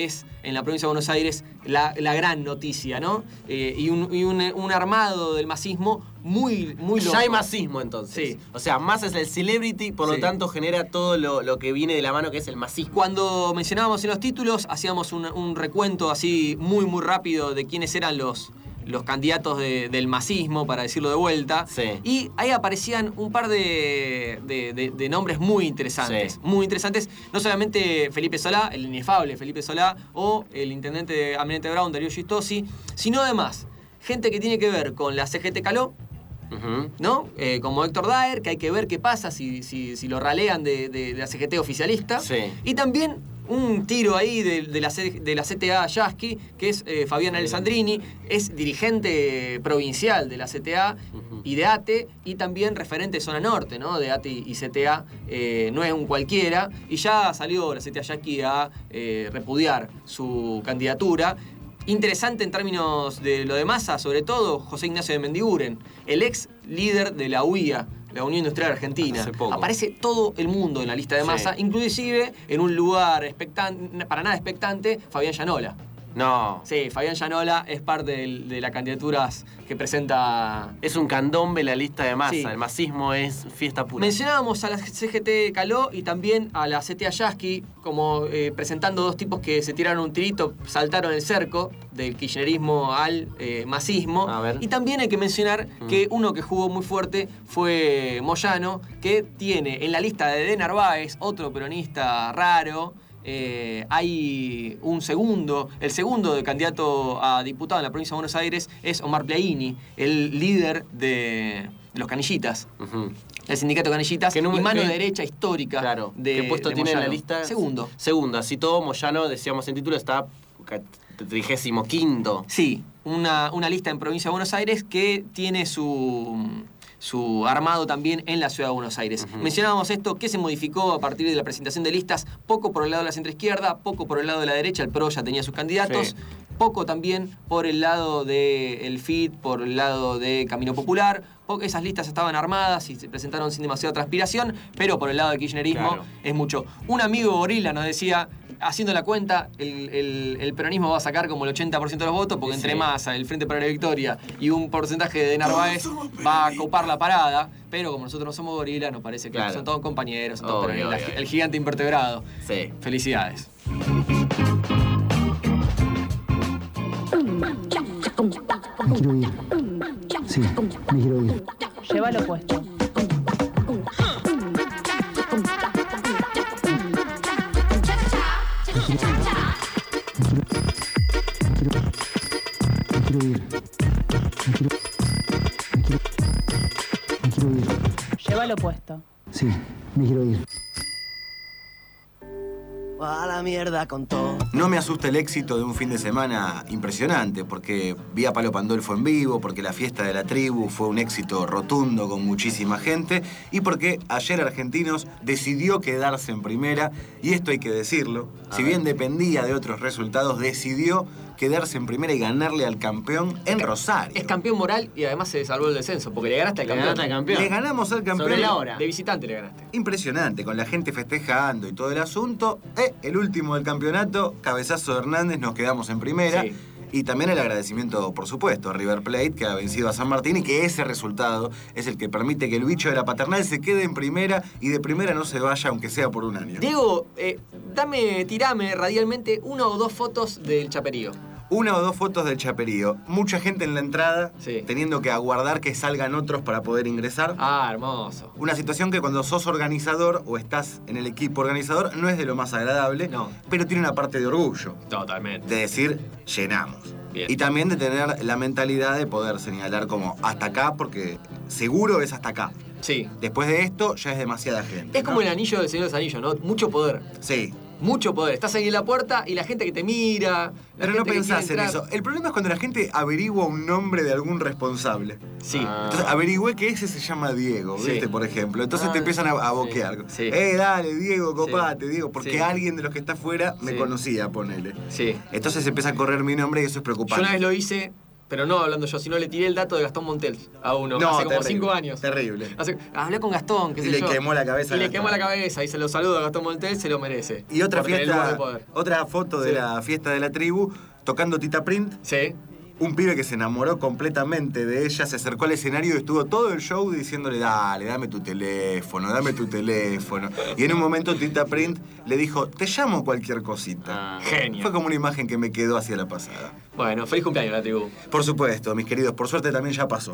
en la provincia de Buenos Aires la gran noticia, ¿no? Y un armado del masismo muy loco. Ya hay masismo entonces. Sí. O sea, Massa es el celebrity, por lo tanto genera todo lo que viene de la mano, que es el masismo. Cuando mencionábamos en los títulos, hacíamos un recuento así muy rápido de quiénes eran los candidatos del masismo, para decirlo de vuelta. Sí. Y ahí aparecían un par de nombres muy interesantes. Sí. Muy interesantes. No solamente Felipe Solá, el inefable Felipe Solá, o el intendente de Almirante Brown, Darío Giustosi, sino además gente que tiene que ver con la CGT Caló, ¿no? Como Héctor Daer, que hay que ver qué pasa si lo ralean de la CGT oficialista. Sí. Y también un tiro ahí de la CTA Yasky, que es Fabián Alessandrini, es dirigente provincial de la CTA y de ATE, y también referente de zona norte, ¿no? De ATE y CTA, no es un cualquiera, y ya salió la CTA Yasky a repudiar su candidatura. Interesante en términos de lo de Massa, sobre todo José Ignacio de Mendiguren, el ex líder de la UIA, la Unión Industrial Argentina. Aparece todo el mundo en la lista de Massa, inclusive en un lugar para nada expectante, Fabián Llanola. No. Sí, Fabián Llanola es parte de las candidaturas que presenta... Es un candombe la lista de Massa. Sí. El masismo es fiesta pura. Mencionábamos a la CGT Caló y también a la CTA Yasky como presentando dos tipos que se tiraron un tirito, saltaron el cerco del kirchnerismo al masismo. A ver. Y también hay que mencionar que uno que jugó muy fuerte fue Moyano, que tiene en la lista de Narváez, otro peronista raro. Hay el segundo de candidato a diputado en la provincia de Buenos Aires es Omar Plaini, el líder de los Canillitas. El sindicato Canillitas, y mano derecha histórica. Claro. De, ¿Qué puesto de tiene Moyano? en la lista? Segundo. Segundo. Así todo, Moyano, decíamos en título, está 35º. Sí, una lista en provincia de Buenos Aires que tiene su armado también en la ciudad de Buenos Aires. Mencionábamos esto, que se modificó a partir de la presentación de listas, poco por el lado de la centroizquierda, poco por el lado de la derecha, el PRO ya tenía sus candidatos, poco también por el lado del FIT, por el lado de Camino Popular. Esas listas estaban armadas y se presentaron sin demasiada transpiración, pero por el lado del kirchnerismo es mucho. Un amigo gorila nos decía, haciendo la cuenta, el peronismo va a sacar como el 80% de los votos, porque entre Massa, el Frente para la Victoria y un porcentaje de Narváez va a copar la parada, pero como nosotros no somos gorila, nos parece que son todos compañeros, son todos peronistas, el gigante invertebrado. Sí. Felicidades. Me quiero ir. Sí, me quiero ir. Llévalo puesto. Me quiero ir. Me quiero ir. Llévalo puesto. Sí, me quiero ir. A la mierda con todo. No me asusta el éxito de un fin de semana impresionante, porque vi a Palo Pandolfo en vivo, porque la fiesta de la tribu fue un éxito rotundo con muchísima gente, y porque ayer Argentinos decidió quedarse en primera, y esto hay que decirlo, si bien dependía de otros resultados, decidió quedarse en primera y ganarle al campeón en Rosario. Es campeón moral y además se salvó el descenso, porque le ganaste al campeón. Le ganamos al campeón. Sobre la hora. De visitante le ganaste. Impresionante, con la gente festejando y todo el asunto. El último del campeonato, cabezazo de Hernández, nos quedamos en primera. Sí. Y también el agradecimiento, por supuesto, a River Plate, que ha vencido a San Martín y que ese resultado es el que permite que el bicho de la paternal se quede en primera y de primera no se vaya, aunque sea por un año. Diego, tirame radialmente 1 o 2 fotos del Chaperío. 1 o 2 fotos del Chaperío. Mucha gente en la entrada, teniendo que aguardar que salgan otros para poder ingresar. Ah, hermoso. Una situación que cuando sos organizador o estás en el equipo organizador no es de lo más agradable, pero tiene una parte de orgullo. Totalmente. De decir, llenamos. Bien. Y también de tener la mentalidad de poder señalar como hasta acá, porque seguro es hasta acá. Sí. Después de esto ya es demasiada gente. Es como el anillo del Señor de los Anillos, ¿no? Mucho poder. Sí. Mucho poder. Estás ahí en la puerta y la gente que te mira. Pero no pensás en eso. El problema es cuando la gente averigua un nombre de algún responsable. Sí. Entonces averigüé que ese se llama Diego, ¿viste? Por ejemplo. Entonces te empiezan a boquear. Sí. Dale, Diego, copate, Diego. Porque alguien de los que está afuera me conocía, ponele. Sí. Entonces empieza a correr mi nombre y eso es preocupante. Yo una vez lo hice Pero no hablando yo, sino le tiré el dato de Gastón Montel a uno No, hace como terrible, 5 años. Terrible. Hablé con Gastón, qué sé Y le yo. quemó la cabeza. Y le quemó la cabeza y se lo saludo a Gastón Montel, se lo merece. Y otra por tener el lugar de poder. otra foto de la fiesta de la tribu, tocando Tita Print. Sí. Un pibe que se enamoró completamente de ella, se acercó al escenario y estuvo todo el show diciéndole, dale, dame tu teléfono, dame tu teléfono. Y en un momento Tita Print le dijo, te llamo cualquier cosita. Genio. Fue como una imagen que me quedó hacia la pasada. Bueno, feliz cumpleaños, la tribu. Por supuesto, mis queridos, por suerte también ya pasó.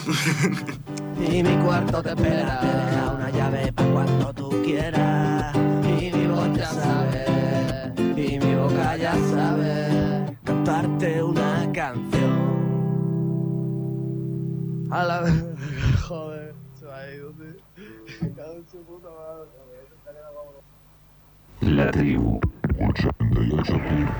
Y mi cuarto te espera, te deja una llave para cuando tú quieras. Y mi voz ya sabe, y mi boca ya sabe cantarte una canción. A la vez. Joder, se va a ir, ¿dónde? Cada en su puta madre. La tribu. 88.7.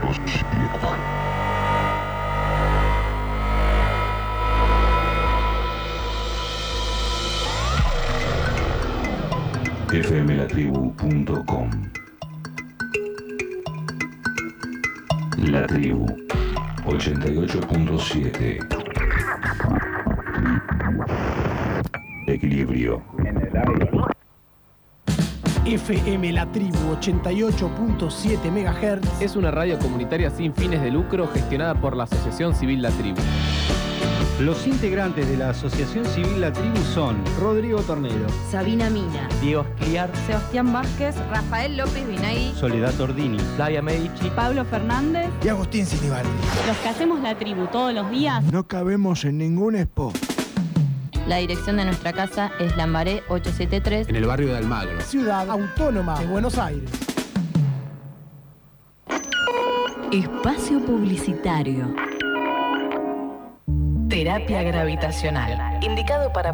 fmlatribu.com. La tribu 88.7. Equilibrio. FM La Tribu 88.7 MHz es una radio comunitaria sin fines de lucro gestionada por la Asociación Civil La Tribu. Los integrantes de la Asociación Civil La Tribu son Rodrigo Tornero, Sabina Mina, Diego Escliar, Sebastián Vázquez, Rafael López Vinagui, Soledad Tordini, Flavia Medici, Pablo Fernández y Agustín Sinibaldi. Los que hacemos La Tribu todos los días. No cabemos en ningún spot. La dirección de nuestra casa es Lambaré 873. En el barrio de Almagro. Ciudad Autónoma de Buenos Aires. Espacio publicitario. Terapia gravitacional. Indicado para